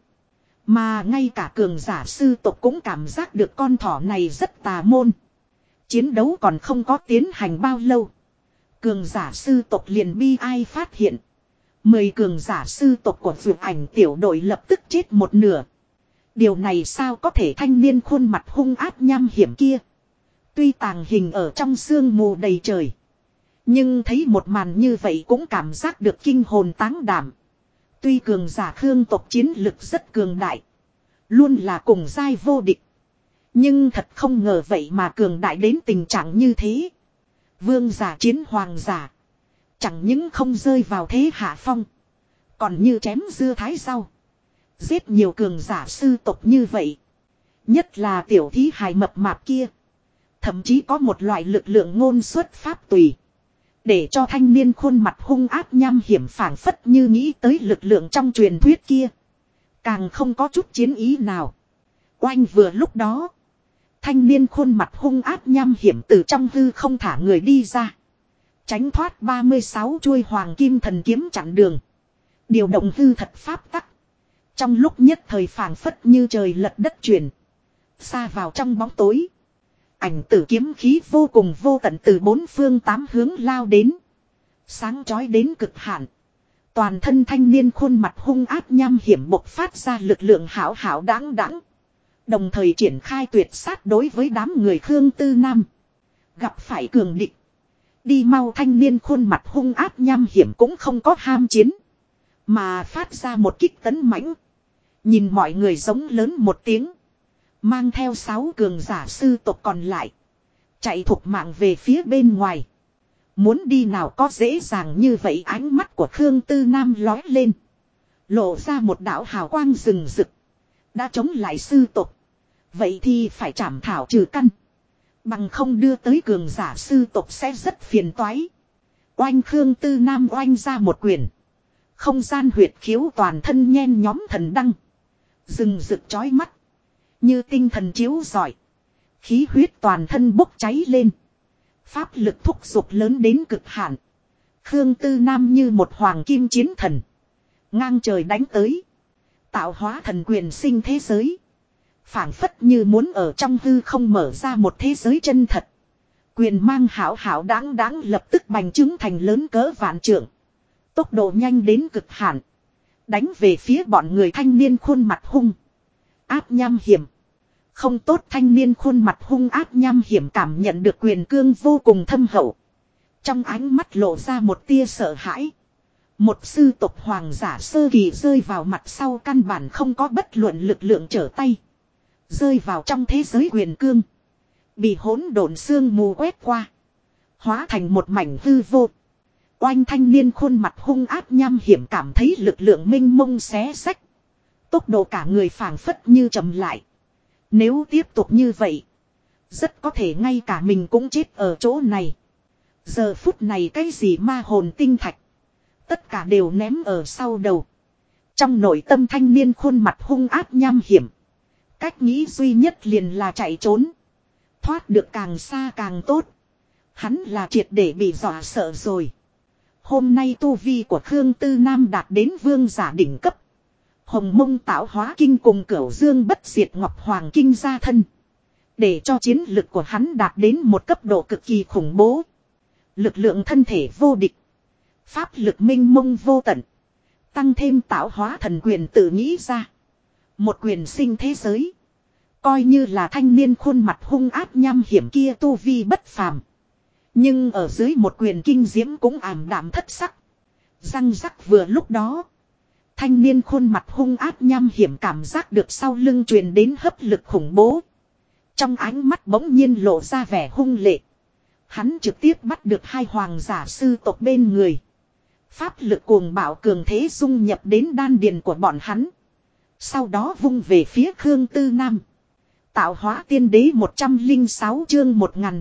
Mà ngay cả cường giả sư tộc cũng cảm giác được con thỏ này rất tà môn. Chiến đấu còn không có tiến hành bao lâu. Cường giả sư tộc liền bi ai phát hiện. 10 cường giả sư tộc của Dược Ảnh tiểu đội lập tức chết một nửa. Điều này sao có thể, thanh niên khuôn mặt hung ác nham hiểm kia. Tuy tàng hình ở trong sương mù đầy trời. Nhưng thấy một màn như vậy cũng cảm giác được kinh hồn táng đảm. Tuy cường giả Khương tộc chiến lực rất cường đại. Luôn là cùng giai vô địch. Nhưng thật không ngờ vậy mà cường đại đến tình trạng như thế. Vương giả chiến hoàng giả. Chẳng những không rơi vào thế hạ phong. Còn như chém dưa thái rau. Giết nhiều cường giả sư tộc như vậy. Nhất là tiểu thí hài mập mạp kia. Thậm chí có một loại lực lượng ngôn xuất pháp tùy. Để cho thanh niên khuôn mặt hung ác nham hiểm phảng phất như nghĩ tới lực lượng trong truyền thuyết kia. Càng không có chút chiến ý nào. Oanh vừa lúc đó. Thanh niên khuôn mặt hung ác nham hiểm từ trong hư không thả người đi ra. Tránh thoát 36 chuôi hoàng kim thần kiếm chặn đường. Điều động hư thật pháp tắc. Trong lúc nhất thời phảng phất như trời lật đất chuyển. Xa vào trong bóng tối. ảnh tử kiếm khí vô cùng vô tận từ bốn phương tám hướng lao đến. Sáng chói đến cực hạn. Toàn thân thanh niên khuôn mặt hung ác nham hiểm bộc phát ra lực lượng hảo hảo đáng đáng. Đồng thời triển khai tuyệt sát đối với đám người Khương Tư Nam. Gặp phải cường địch. Đi mau thanh niên khuôn mặt hung ác nham hiểm cũng không có ham chiến. Mà phát ra một kích tấn mãnh. Nhìn mọi người giống lớn một tiếng. Mang theo 6 cường giả sư tộc còn lại. Chạy thục mạng về phía bên ngoài. Muốn đi nào có dễ dàng như vậy, ánh mắt của Khương Tư Nam lói lên. Lộ ra một đạo hào quang rừng rực. Đã chống lại sư tộc. Vậy thì phải trảm thảo trừ căn. Bằng không đưa tới cường giả sư tộc sẽ rất phiền toái. Oanh Khương Tư Nam oanh ra một quyền. Không gian huyệt khiếu toàn thân nhen nhóm thần đăng. Rừng rực chói mắt. Như tinh thần chiếu rọi. Khí huyết toàn thân bốc cháy lên. Pháp lực thúc giục lớn đến cực hạn. Khương Tư Nam như một hoàng kim chiến thần. Ngang trời đánh tới. Tạo hóa thần quyền sinh thế giới. Phảng phất như muốn ở trong hư không mở ra một thế giới chân thật. Quyền mang hảo hảo đáng đáng lập tức bành trướng thành lớn cỡ vạn trượng. Tốc độ nhanh đến cực hạn. Đánh về phía bọn người thanh niên khuôn mặt hung ác nham hiểm. Không tốt, thanh niên khuôn mặt hung ác nham hiểm cảm nhận được quyền cương vô cùng thâm hậu. Trong ánh mắt lộ ra một tia sợ hãi. Một sư tộc hoàng giả sơ kỳ rơi vào mặt sau căn bản không có bất luận lực lượng trở tay. Rơi vào trong thế giới quyền cương. Bị hỗn độn sương mù quét qua. Hóa thành một mảnh hư vô. Oanh thanh niên khuôn mặt hung ác nham hiểm cảm thấy lực lượng minh mông xé xách. Tốc độ cả người phảng phất như chậm lại. Nếu tiếp tục như vậy. Rất có thể ngay cả mình cũng chết ở chỗ này. Giờ phút này cái gì ma hồn tinh thạch. Tất cả đều ném ở sau đầu. Trong nội tâm thanh niên khuôn mặt hung ác nham hiểm. Cách nghĩ duy nhất liền là chạy trốn. Thoát được càng xa càng tốt. Hắn là triệt để bị dọa sợ rồi. Hôm nay tu vi của Khương Tư Nam đạt đến vương giả đỉnh cấp. Hồng Mông Tạo Hóa Kinh cùng Cửu Dương Bất Diệt Ngọc Hoàng Kinh gia thân. Để cho chiến lực của hắn đạt đến một cấp độ cực kỳ khủng bố. Lực lượng thân thể vô địch. Pháp lực minh mông vô tận. Tăng thêm tạo hóa thần quyền tự nghĩ ra. Một quyền sinh thế giới. Coi như là thanh niên khuôn mặt hung ác nham hiểm kia tu vi bất phàm. Nhưng ở dưới một quyền kinh diễm cũng ảm đạm thất sắc. Răng rắc vừa lúc đó. Thanh niên khuôn mặt hung ác nham hiểm cảm giác được sau lưng truyền đến hấp lực khủng bố. Trong ánh mắt bỗng nhiên lộ ra vẻ hung lệ. Hắn trực tiếp bắt được 2 hoàng giả sư tộc bên người. Pháp lực cuồng bạo cường thế dung nhập đến đan điền của bọn hắn. Sau đó vung về phía Khương Tư Nam. Tạo hóa tiên đế 106 chương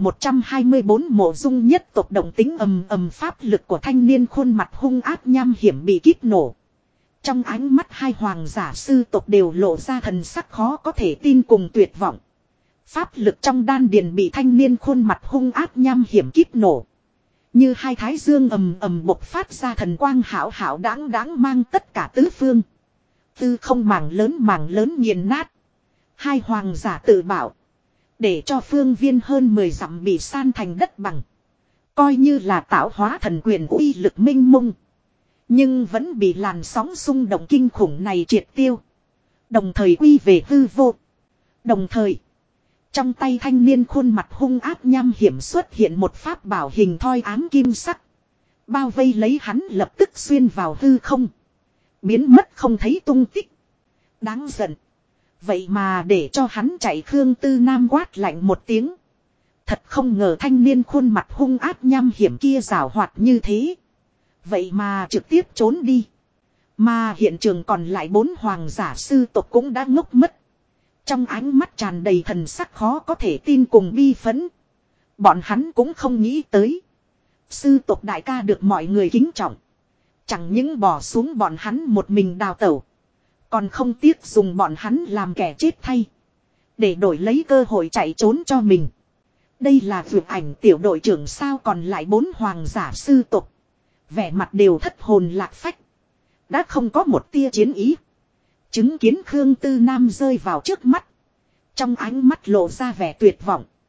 1124 mộ dung nhất tộc động tính ầm ầm, pháp lực của thanh niên khuôn mặt hung ác nham hiểm bị kíp nổ. Trong ánh mắt 2 hoàng giả sư tộc đều lộ ra thần sắc khó có thể tin cùng tuyệt vọng. Pháp lực trong đan điền bị thanh niên khuôn mặt hung ác nham hiểm kíp nổ. Như 2 thái dương ầm ầm bộc phát ra thần quang hảo hảo đáng đáng mang tất cả tứ phương. Tư không mảng lớn nghiền nát. 2 hoàng giả tự bảo. Để cho phương viên hơn 10 dặm bị san thành đất bằng. Coi như là tạo hóa thần quyền uy lực minh mông. Nhưng vẫn bị làn sóng xung động kinh khủng này triệt tiêu. Đồng thời quy về hư vô. Đồng thời. Trong tay thanh niên khuôn mặt hung ác nham hiểm xuất hiện một pháp bảo hình thoi ám kim sắc. Bao vây lấy hắn lập tức xuyên vào hư không. Biến mất không thấy tung tích. Đáng giận. Vậy mà để cho hắn chạy, Khương Tư Nam quát lạnh một tiếng. Thật không ngờ thanh niên khuôn mặt hung ác nham hiểm kia giảo hoạt như thế. Vậy mà trực tiếp trốn đi. Mà hiện trường còn lại 4 hoàng giả sư tộc cũng đã ngốc mất. Trong ánh mắt tràn đầy thần sắc khó có thể tin cùng bi phẫn. Bọn hắn cũng không nghĩ tới. Sư tộc đại ca được mọi người kính trọng. Chẳng những bỏ xuống bọn hắn một mình đào tẩu. Còn không tiếc dùng bọn hắn làm kẻ chết thay. Để đổi lấy cơ hội chạy trốn cho mình. Đây là vượt ảnh tiểu đội trưởng sao, còn lại 4 hoàng giả sư tộc. Vẻ mặt đều thất hồn lạc phách. Đã không có một tia chiến ý. Chứng kiến Khương Tư Nam rơi vào trước mắt. Trong ánh mắt lộ ra vẻ tuyệt vọng.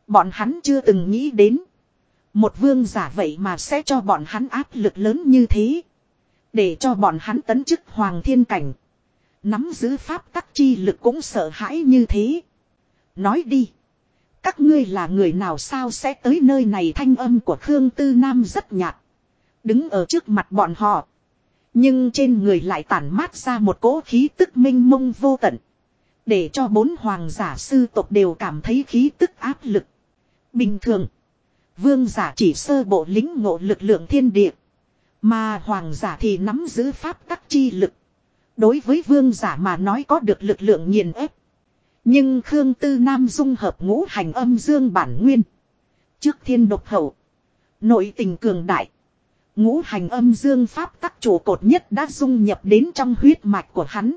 Bọn hắn chưa từng nghĩ đến. Một vương giả vậy mà sẽ cho bọn hắn áp lực lớn như thế. Để cho bọn hắn tấn chức hoàng thiên cảnh. Nắm giữ pháp tắc chi lực cũng sợ hãi như thế. Nói đi. Các ngươi là người nào sao sẽ tới nơi này, thanh âm của Khương Tư Nam rất nhạt. Đứng ở trước mặt bọn họ. Nhưng trên người lại tản mát ra một cỗ khí tức mênh mông vô tận. Để cho 4 hoàng giả sư tộc đều cảm thấy khí tức áp lực. Bình thường. Vương giả chỉ sơ bộ lĩnh ngộ lực lượng thiên địa. Mà hoàng giả thì nắm giữ pháp tắc chi lực. Đối với vương giả mà nói có được lực lượng nghiền ép. Nhưng Khương Tư Nam dung hợp ngũ hành âm dương bản nguyên. Trước thiên độc hậu. Nội tình cường đại. Ngũ hành âm dương pháp tắc trụ cột nhất đã dung nhập đến trong huyết mạch của hắn.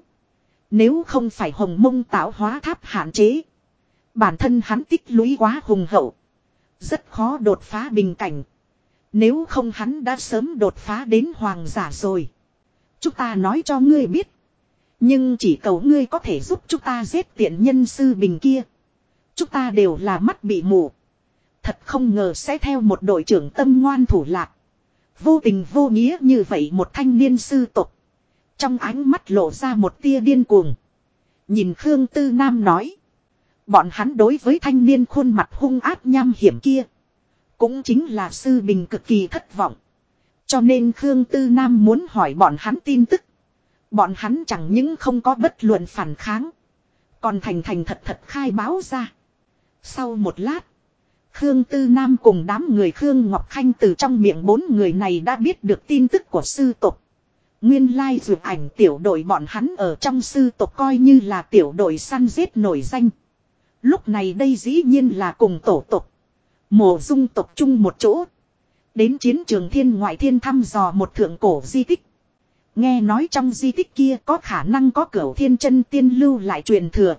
Nếu không phải hồng mông tạo hóa tháp hạn chế. Bản thân hắn tích lũy quá hùng hậu. Rất khó đột phá bình cảnh. Nếu không hắn đã sớm đột phá đến hoàng giả rồi. Chúng ta nói cho ngươi biết. Nhưng chỉ cầu ngươi có thể giúp chúng ta giết tiện nhân sư bình kia. Chúng ta đều là mắt bị mù. Thật không ngờ sẽ theo một đội trưởng tâm ngoan thủ lạc. Vô tình vô nghĩa như vậy một thanh niên sư tộc. Trong ánh mắt lộ ra một tia điên cuồng. Nhìn Khương Tư Nam nói. Bọn hắn đối với thanh niên khuôn mặt hung ác nham hiểm kia. Cũng chính là sư bình cực kỳ thất vọng. Cho nên Khương Tư Nam muốn hỏi bọn hắn tin tức. Bọn hắn chẳng những không có bất luận phản kháng. Còn thành thành thật thật khai báo ra. Sau một lát. Khương Tư Nam cùng đám người Khương Ngọc Khanh từ trong miệng 4 người này đã biết được tin tức của sư tộc. Nguyên lai dược ảnh tiểu đội bọn hắn ở trong sư tộc coi như là tiểu đội săn giết nổi danh. Lúc này đây dĩ nhiên là cùng tổ tộc. Mộ dung tộc chung một chỗ. Đến chiến trường thiên ngoại thiên thăm dò một thượng cổ di tích. Nghe nói trong di tích kia có khả năng có cửu thiên chân tiên lưu lại truyền thừa.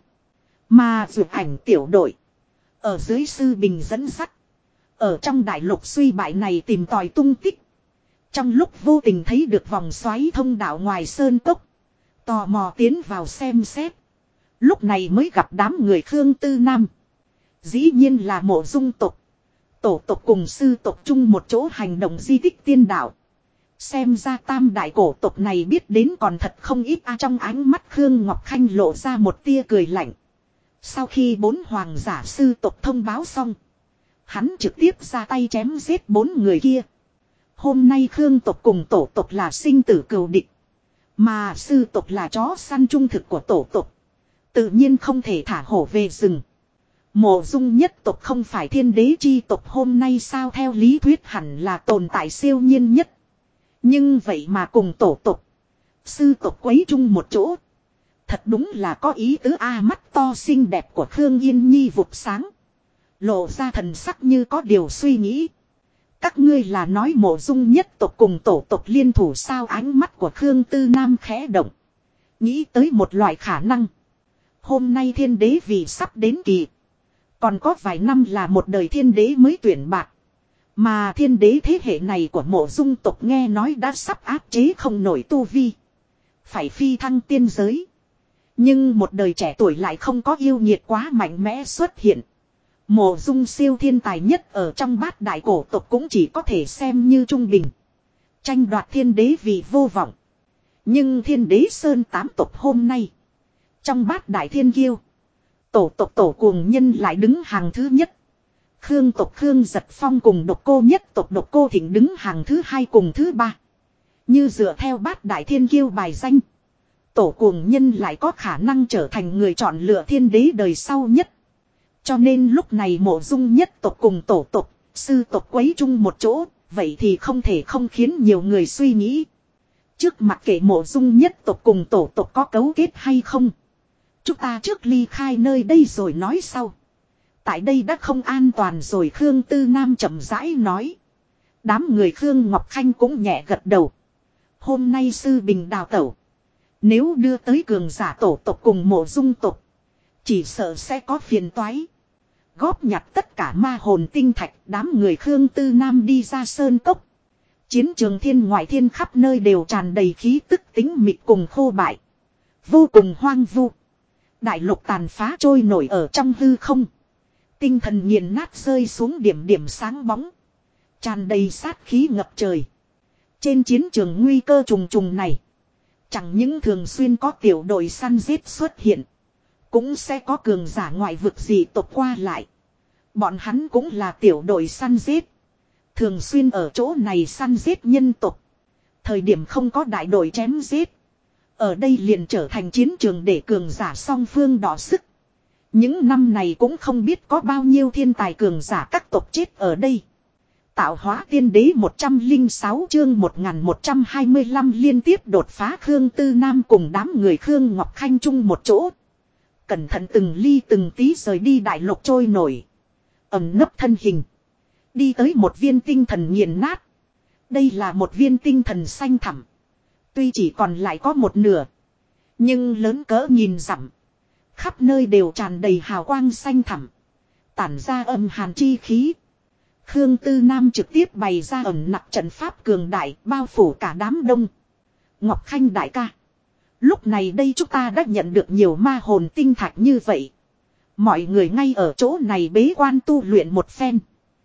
Mà dược ảnh tiểu đội. Ở dưới sư bình dẫn dắt. Ở trong đại lục suy bại này tìm tòi tung tích. Trong lúc vô tình thấy được vòng xoáy thông đạo ngoài sơn cốc. Tò mò tiến vào xem xét. Lúc này mới gặp đám người Khương Tư Nam. Dĩ nhiên là mộ dung tộc. Tổ tộc cùng sư tộc chung một chỗ hành động di tích tiên đạo. Xem ra tam đại cổ tộc này biết đến còn thật không ít trong ánh mắt Khương Ngọc Khanh lộ ra một tia cười lạnh. Sau khi 4 hoàng giả sư tộc thông báo xong. Hắn trực tiếp ra tay chém giết 4 người kia. Hôm nay Khương tộc cùng tổ tộc là sinh tử cừu địch. Mà sư tộc là chó săn trung thực của tổ tộc. Tự nhiên không thể thả hổ về rừng. Mộ dung nhất tộc không phải thiên đế chi tộc hôm nay sao, theo lý thuyết hẳn là tồn tại siêu nhiên nhất. Nhưng vậy mà cùng tổ tộc, sư tộc quấy chung một chỗ. Thật đúng là có ý tứ a. Mắt to xinh đẹp của Khương Yên Nhi vụt sáng. Lộ ra thần sắc như có điều suy nghĩ. Các ngươi là nói mộ dung nhất tộc cùng tổ tộc liên thủ sao? Ánh mắt của Khương Tư Nam khẽ động. Nghĩ tới một loại khả năng. Hôm nay thiên đế vì sắp đến kỳ. Còn có vài năm là một đời thiên đế mới tuyển bạc. Mà thiên đế thế hệ này của mộ dung tộc nghe nói đã sắp áp chế không nổi tu vi. Phải phi thăng tiên giới. Nhưng một đời trẻ tuổi lại không có yêu nhiệt quá mạnh mẽ xuất hiện. Mộ dung siêu thiên tài nhất ở trong bát đại cổ tộc cũng chỉ có thể xem như trung bình. Tranh đoạt thiên đế vì vô vọng. Nhưng thiên đế sơn 8 tộc hôm nay. Trong bát đại thiên kiêu. Tổ tộc tổ cuồng nhân lại đứng hàng thứ nhất. Khương tộc Khương Giật Phong cùng độc cô nhất tộc độc cô Thịnh đứng hàng thứ 2 cùng thứ 3. Như dựa theo bát đại thiên kiêu bài danh. Tổ cuồng nhân lại có khả năng trở thành người chọn lựa thiên đế đời sau nhất. Cho nên lúc này mộ dung nhất tộc cùng tổ tộc, sư tộc quấy chung một chỗ, vậy thì không thể không khiến nhiều người suy nghĩ. Trước mặt kể mộ dung nhất tộc cùng tổ tộc có cấu kết hay không. Chúng ta trước ly khai nơi đây rồi nói sau. Tại đây đã không an toàn rồi, Khương Tư Nam chậm rãi nói. Đám người Khương Ngọc Khanh cũng nhẹ gật đầu. Hôm nay sư bình đào tẩu. Nếu đưa tới cường giả tổ tộc cùng mộ dung tộc. Chỉ sợ sẽ có phiền toái. Góp nhặt tất cả ma hồn tinh thạch, đám người Khương Tư Nam đi ra sơn cốc. Chiến trường thiên ngoại thiên khắp nơi đều tràn đầy khí tức tính mịt cùng khô bại. Vô cùng hoang vu. Đại lục tàn phá trôi nổi ở trong hư không. Tinh thần nghiền nát rơi xuống điểm điểm sáng bóng. Tràn đầy sát khí ngập trời. Trên chiến trường nguy cơ trùng trùng này. Chẳng những thường xuyên có tiểu đội săn giết xuất hiện. Cũng sẽ có cường giả ngoại vực dị tộc qua lại. Bọn hắn cũng là tiểu đội săn giết. Thường xuyên ở chỗ này săn giết nhân tộc. Thời điểm không có đại đội chém giết. Ở đây liền trở thành chiến trường để cường giả song phương đọ sức. Những năm này cũng không biết có bao nhiêu thiên tài cường giả các tộc chết ở đây. Tạo hóa tiên đế 106 chương 1125 liên tiếp đột phá Khương Tư Nam cùng đám người Khương Ngọc Khanh chung một chỗ. Cẩn thận từng ly từng tí rời đi đại lục trôi nổi. Ẩm nấp thân hình. Đi tới một viên tinh thần nghiền nát. Đây là một viên tinh thần xanh thẳm. Tuy chỉ còn lại có một nửa. Nhưng lớn cỡ nhìn dặm. Khắp nơi đều tràn đầy hào quang xanh thẳm. Tản ra âm hàn chi khí. Khương Tư Nam trực tiếp bày ra ẩn nặc trận pháp cường đại bao phủ cả đám đông. Ngọc Khanh đại ca. Lúc này đây chúng ta đã nhận được nhiều ma hồn tinh thạch như vậy. Mọi người ngay ở chỗ này bế quan tu luyện một phen.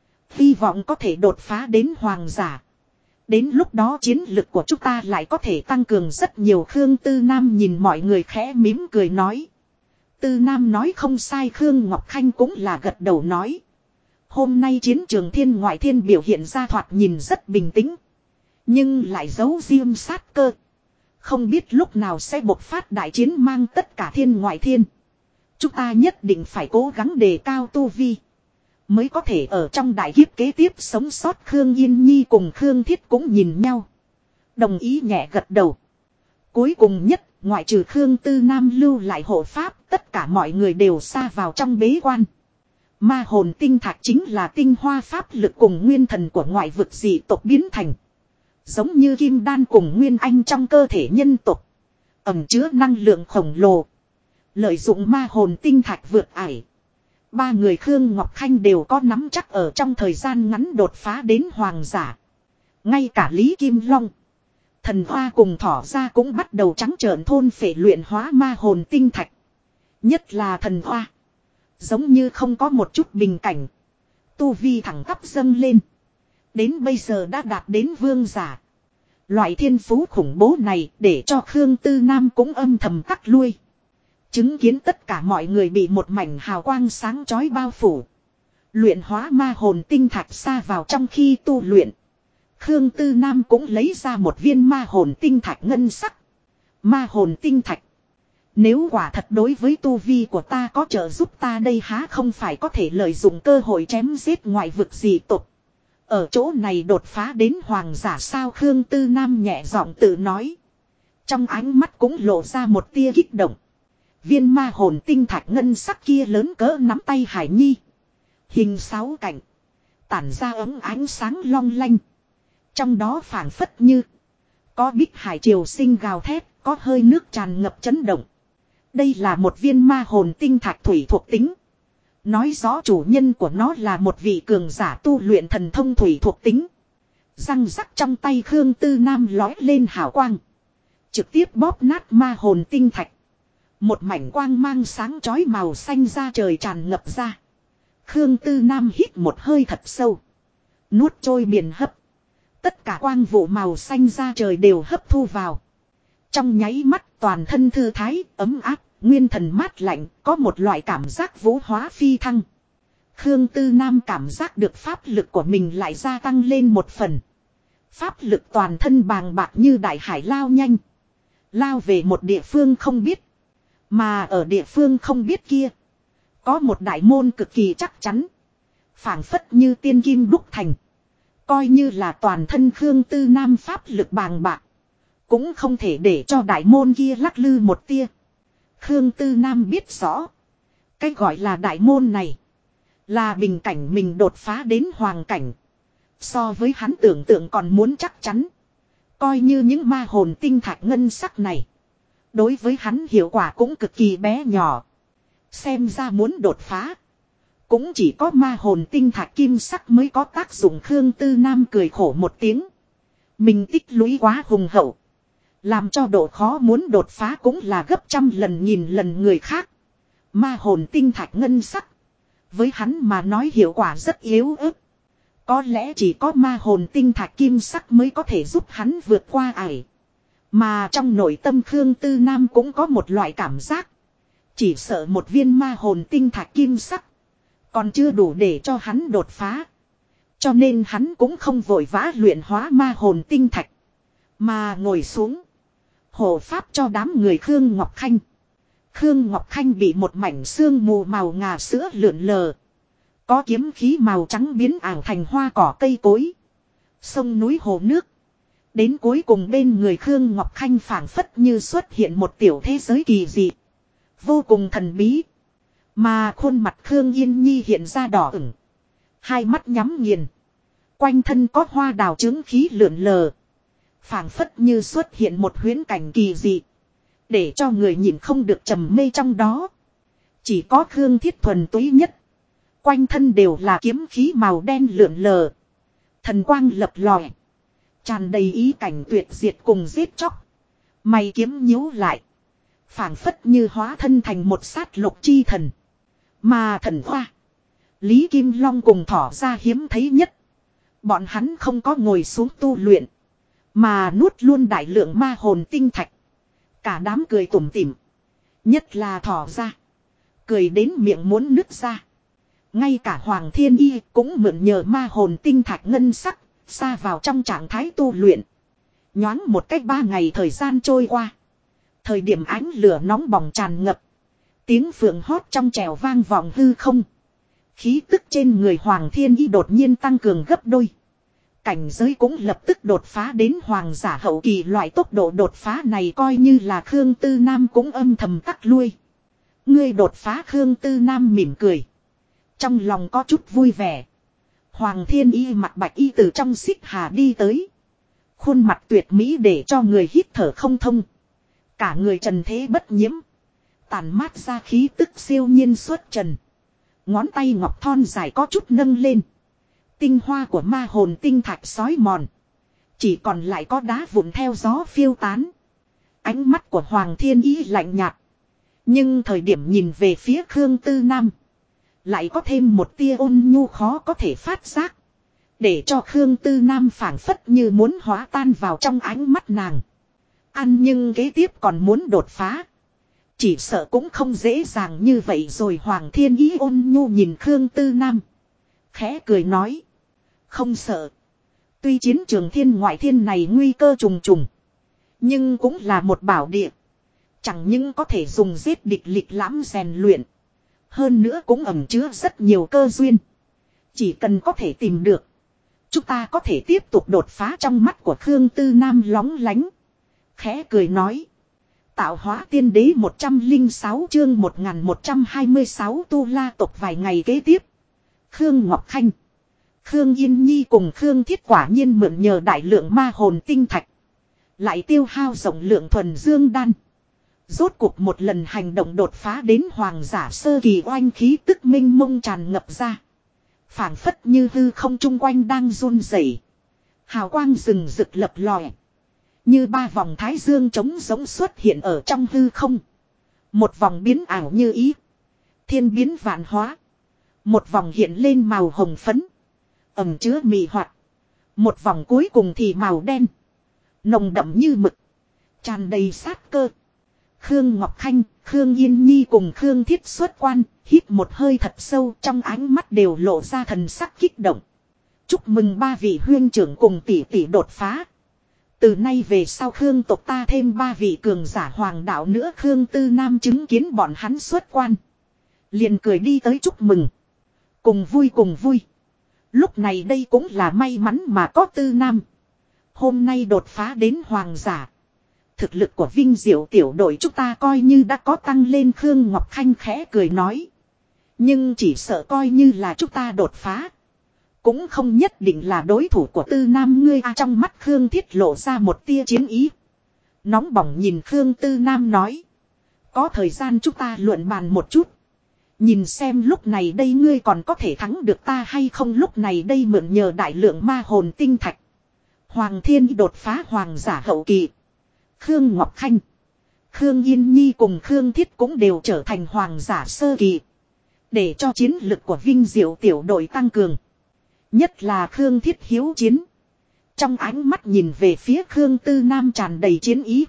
Hy vọng có thể đột phá đến hoàng giả. Đến lúc đó chiến lực của chúng ta lại có thể tăng cường rất nhiều. Khương Tư Nam nhìn mọi người khẽ mỉm cười nói. Tư Nam nói không sai, Khương Ngọc Khanh cũng là gật đầu nói. Hôm nay chiến trường thiên ngoại thiên biểu hiện ra thoạt nhìn rất bình tĩnh. Nhưng lại giấu riêng sát cơ. Không biết lúc nào sẽ bộc phát đại chiến mang tất cả thiên ngoại thiên. Chúng ta nhất định phải cố gắng đề cao tu vi. Mới có thể ở trong đại kiếp kế tiếp sống sót. Khương Yên Nhi cùng Khương Thiết cũng nhìn nhau. Đồng ý nhẹ gật đầu. Cuối cùng nhất, ngoại trừ Khương Tư Nam lưu lại hộ pháp, tất cả mọi người đều xa vào trong bế quan. Ma hồn tinh thạch chính là tinh hoa pháp lực cùng nguyên thần của ngoại vực dị tộc biến thành. Giống như kim đan cùng nguyên anh trong cơ thể nhân tộc. Ẩn chứa năng lượng khổng lồ. Lợi dụng ma hồn tinh thạch vượt ải. Ba người Khương Ngọc Khanh đều có nắm chắc ở trong thời gian ngắn đột phá đến hoàng giả. Ngay cả Lý Kim Long, Thần Hoa cùng Thỏ Ra cũng bắt đầu trắng trợn thôn phệ luyện hóa ma hồn tinh thạch. Nhất là Thần Hoa. Giống như không có một chút bình cảnh. Tu vi thẳng tắp dâng lên. Đến bây giờ đã đạt đến vương giả. Loại thiên phú khủng bố này để cho Khương Tư Nam cũng âm thầm tắc lui. Chứng kiến tất cả mọi người bị một mảnh hào quang sáng chói bao phủ. Luyện hóa ma hồn tinh thạch xa vào trong khi tu luyện. Khương Tư Nam cũng lấy ra một viên ma hồn tinh thạch ngân sắc. Ma hồn tinh thạch. Nếu quả thật đối với tu vi của ta có trợ giúp, ta đây há không phải có thể lợi dụng cơ hội chém giết ngoại vực dị tộc. Ở chỗ này đột phá đến hoàng giả sao? Khương Tư Nam nhẹ giọng tự nói. Trong ánh mắt cũng lộ ra một tia kích động. Viên ma hồn tinh thạch ngân sắc kia lớn cỡ nắm tay Hải Nhi. Hình 6 cạnh. Tản ra ấm ánh sáng long lanh. Trong đó phảng phất như có bích hải triều sinh gào thét, có hơi nước tràn ngập chấn động. Đây là một viên ma hồn tinh thạch thủy thuộc tính. Nói rõ chủ nhân của nó là một vị cường giả tu luyện thần thông thủy thuộc tính. Răng rắc trong tay Khương Tư Nam lói lên hào quang. Trực tiếp bóp nát ma hồn tinh thạch. Một mảnh quang mang sáng chói màu xanh ra trời tràn ngập ra. Khương Tư Nam hít một hơi thật sâu. Nuốt trôi biển hấp. Tất cả quang vụ màu xanh ra trời đều hấp thu vào. Trong nháy mắt toàn thân thư thái, ấm áp, nguyên thần mát lạnh, có một loại cảm giác vũ hóa phi thăng. Khương Tư Nam cảm giác được pháp lực của mình lại gia tăng lên một phần. Pháp lực toàn thân bàng bạc như đại hải lao nhanh. Lao về một địa phương không biết. Mà ở địa phương không biết kia, có một đại môn cực kỳ chắc chắn. Phảng phất như tiên kim đúc thành. Coi như là toàn thân Khương Tư Nam pháp lực bàng bạc, cũng không thể để cho đại môn kia lắc lư một tia. Khương Tư Nam biết rõ. Cái gọi là đại môn này là bình cảnh mình đột phá đến hoàng cảnh. So với hắn tưởng tượng còn muốn chắc chắn. Coi như những ma hồn tinh thạch ngân sắc này, đối với hắn hiệu quả cũng cực kỳ bé nhỏ. Xem ra muốn đột phá, cũng chỉ có ma hồn tinh thạch kim sắc mới có tác dụng. Khương Tư Nam cười khổ một tiếng. Mình tích lũy quá hùng hậu, làm cho độ khó muốn đột phá cũng là gấp trăm lần nghìn lần người khác. Ma hồn tinh thạch ngân sắc, Với hắn mà nói hiệu quả rất yếu ớt. Có lẽ chỉ có ma hồn tinh thạch kim sắc mới có thể giúp hắn vượt qua ải. Mà trong nội tâm Khương Tư Nam cũng có một loại cảm giác. Chỉ sợ một viên ma hồn tinh thạch kim sắc. Còn chưa đủ để cho hắn đột phá. Cho nên hắn cũng không vội vã luyện hóa ma hồn tinh thạch. Mà ngồi xuống. Hộ pháp cho đám người Khương Ngọc Khanh. Khương Ngọc Khanh bị một mảnh sương mù màu ngà sữa lượn lờ. Có kiếm khí màu trắng biến ảo thành hoa cỏ cây cối. Sông núi hồ nước. Đến cuối cùng bên người Khương Ngọc Khanh phảng phất như xuất hiện một tiểu thế giới kỳ dị. Vô cùng thần bí. Mà khuôn mặt Khương Yên Nhi hiện ra đỏ ửng. Hai mắt nhắm nghiền. Quanh thân có hoa đào chứng khí lượn lờ. Phảng phất như xuất hiện một huyễn cảnh kỳ dị. Để cho người nhìn không được trầm mê trong đó. Chỉ có Khương Thiết thuần túy nhất. Quanh thân đều là kiếm khí màu đen lượn lờ. Thần quang lập lòe. Tràn đầy ý cảnh tuyệt diệt cùng giết chóc. Mày kiếm nhíu lại. Phảng phất như hóa thân thành một sát lục chi thần. Mà thần hoa. Lý Kim Long cùng thỏ ra hiếm thấy nhất. Bọn hắn không có ngồi xuống tu luyện. Mà nuốt luôn đại lượng ma hồn tinh thạch. Cả đám cười tủm tỉm. Nhất là thỏ ra. Cười đến miệng muốn nứt ra. Ngay cả Hoàng Thiên Y cũng mượn nhờ ma hồn tinh thạch ngân sắc. Xa vào trong trạng thái tu luyện. Nhoáng một cách 3 ngày thời gian trôi qua. Thời điểm ánh lửa nóng bỏng tràn ngập. Tiếng phượng hót trong trèo vang vọng hư không. Khí tức trên người Hoàng Thiên Y đột nhiên tăng cường gấp đôi. Cảnh giới cũng lập tức đột phá đến hoàng giả hậu kỳ, loại tốc độ đột phá này coi như là Khương Tư Nam cũng âm thầm tắc lui. Ngươi đột phá, Khương Tư Nam mỉm cười. Trong lòng có chút vui vẻ. Hoàng Thiên Y mặc bạch y từ trong xích hà đi tới. Khuôn mặt tuyệt mỹ để cho người hít thở không thông. Cả người trần thế bất nhiễm. Tàn mát ra khí tức siêu nhiên xuất trần. Ngón tay ngọc thon dài có chút nâng lên. Tinh hoa của ma hồn tinh thạch xói mòn. Chỉ còn lại có đá vụn theo gió phiêu tán. Ánh mắt của Hoàng Thiên Y lạnh nhạt. Nhưng thời điểm nhìn về phía Khương Tư Nam. Lại có thêm một tia ôn nhu khó có thể phát giác. Để cho Khương Tư Nam phảng phất như muốn hóa tan vào trong ánh mắt nàng. Ăn nhưng kế tiếp còn muốn đột phá. Chỉ sợ cũng không dễ dàng như vậy rồi. Hoàng Thiên Y ôn nhu nhìn Khương Tư Nam. Khẽ cười nói. Không sợ. Tuy chiến trường thiên ngoại thiên này nguy cơ trùng trùng. Nhưng cũng là một bảo địa. Chẳng những có thể dùng giết địch lịch lãm rèn luyện. Hơn nữa cũng ẩn chứa rất nhiều cơ duyên. Chỉ cần có thể tìm được. Chúng ta có thể tiếp tục đột phá. Trong mắt của Khương Tư Nam lóng lánh. Khẽ cười nói. Tạo hóa tiên đế 106 chương 1126 tu la tộc. Vài ngày kế tiếp. Khương Ngọc Khanh, Khương Yên Nhi cùng Khương Thiết quả nhiên mượn nhờ đại lượng ma hồn tinh thạch. Lại tiêu hao rộng lượng thuần dương đan. Rốt cuộc một lần hành động đột phá đến hoàng giả sơ kỳ, oanh khí tức minh mông tràn ngập ra. Phảng phất như hư không chung quanh đang run rẩy. Hào quang rừng rực lập lòe. Như 3 vòng thái dương trống giống xuất hiện ở trong hư không. Một vòng biến ảo như ý. Thiên biến vạn hóa. Một vòng hiện lên màu hồng phấn. Ẩm chứa mị hoạt. Một vòng cuối cùng thì màu đen. Nồng đậm như mực. Tràn đầy sát cơ. Khương Ngọc Khanh, Khương Yên Nhi cùng Khương Thiết xuất quan. Hít một hơi thật sâu, trong ánh mắt đều lộ ra thần sắc kích động. Chúc mừng 3 vị huyên trưởng cùng tỷ tỷ đột phá. Từ nay về sau Khương tộc ta thêm 3 vị cường giả hoàng đạo nữa. Khương Tư Nam chứng kiến bọn hắn xuất quan. Liền cười đi tới chúc mừng. Cùng vui cùng vui. Lúc này đây cũng là may mắn mà có Tư Nam. Hôm nay đột phá đến hoàng giả. Thực lực của Vinh Diệu tiểu đội chúng ta coi như đã có tăng lên. Khương Ngọc Khanh khẽ cười nói. Nhưng chỉ sợ coi như là chúng ta đột phá. Cũng không nhất định là đối thủ của Tư Nam ngươi. Trong mắt Khương Thiết lộ ra một tia chiến ý. Nóng bỏng nhìn Khương Tư Nam nói. Có thời gian chúng ta luận bàn một chút. Nhìn xem lúc này đây ngươi còn có thể thắng được ta hay không. Lúc này đây mượn nhờ đại lượng ma hồn tinh thạch. Hoàng Thiên đột phá hoàng giả hậu kỳ. Khương Ngọc Khanh, Khương Yên Nhi cùng Khương Thiết cũng đều trở thành hoàng giả sơ kỳ. Để cho chiến lực của Vinh Diệu tiểu đội tăng cường. Nhất là Khương Thiết hiếu chiến. Trong ánh mắt nhìn về phía Khương Tư Nam tràn đầy chiến ý.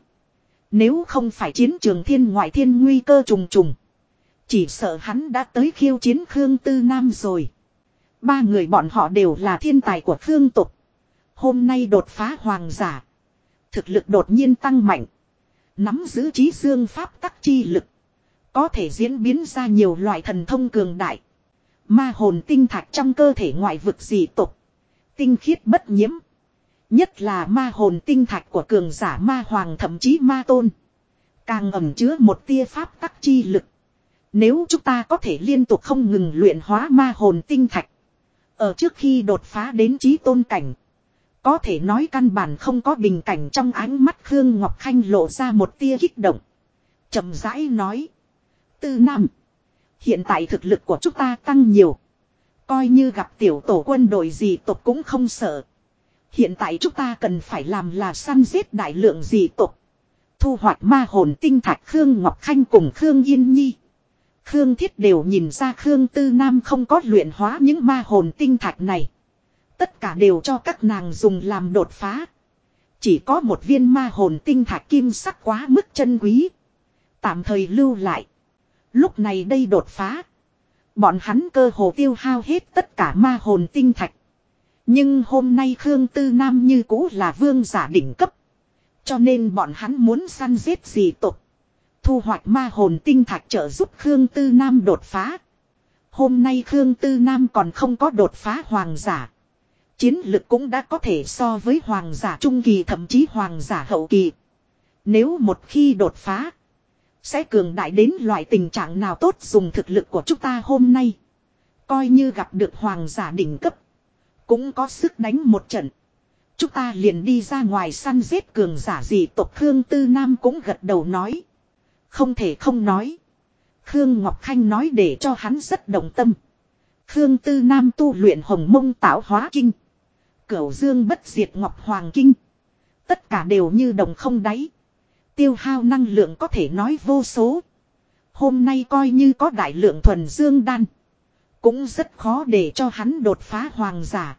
Nếu không phải chiến trường thiên ngoại thiên nguy cơ trùng trùng. Chỉ sợ hắn đã tới khiêu chiến Khương Tư Nam rồi. Ba người bọn họ đều là thiên tài của Khương tộc. Hôm nay đột phá hoàng giả. Thực lực đột nhiên tăng mạnh. Nắm giữ trí dương pháp tắc chi lực. Có thể diễn biến ra nhiều loại thần thông cường đại. Ma hồn tinh thạch trong cơ thể ngoại vực dị tộc. Tinh khiết bất nhiễm. Nhất là ma hồn tinh thạch của cường giả ma hoàng thậm chí ma tôn. Càng ẩn chứa một tia pháp tắc chi lực. Nếu chúng ta có thể liên tục không ngừng luyện hóa ma hồn tinh thạch. Ở trước khi đột phá đến chí tôn cảnh. Có thể nói căn bản không có bình cảnh. Trong ánh mắt Khương Ngọc Khanh lộ ra một tia kích động. Chậm rãi nói. Tư Nam. Hiện tại thực lực của chúng ta tăng nhiều. Coi như gặp tiểu tổ quân đội gì tộc cũng không sợ. Hiện tại chúng ta cần phải làm là săn giết đại lượng dị tộc. Thu hoạch ma hồn tinh thạch. Khương Ngọc Khanh cùng Khương Yên Nhi. Khương Thiết đều nhìn ra Khương Tư Nam không có luyện hóa những ma hồn tinh thạch này. Tất cả đều cho các nàng dùng làm đột phá. Chỉ có một viên ma hồn tinh thạch kim sắc quá mức chân quý. Tạm thời lưu lại. Lúc này đây đột phá. Bọn hắn cơ hồ tiêu hao hết tất cả ma hồn tinh thạch. Nhưng hôm nay Khương Tư Nam như cũ là vương giả đỉnh cấp. Cho nên bọn hắn muốn săn giết dị tộc. Thu hoạch ma hồn tinh thạch trợ giúp Khương Tư Nam đột phá. Hôm nay Khương Tư Nam còn không có đột phá hoàng giả. Chiến lực cũng đã có thể so với hoàng giả trung kỳ thậm chí hoàng giả hậu kỳ. Nếu một khi đột phá. Sẽ cường đại đến loại tình trạng nào tốt dùng thực lực của chúng ta hôm nay. Coi như gặp được hoàng giả đỉnh cấp. Cũng có sức đánh một trận. Chúng ta liền đi ra ngoài săn giết cường giả dị tộc. Khương Tư Nam cũng gật đầu nói. Không thể không nói. Khương Ngọc Khanh nói để cho hắn rất đồng tâm. Khương Tư Nam tu luyện Hồng Mông Tạo Hóa Kinh. Cửu Dương Bất Diệt Ngọc Hoàng Kinh. Tất cả đều như đồng không đáy. Tiêu hao năng lượng có thể nói vô số. Hôm nay coi như có đại lượng thuần dương đan. Cũng rất khó để cho hắn đột phá hoàng giả.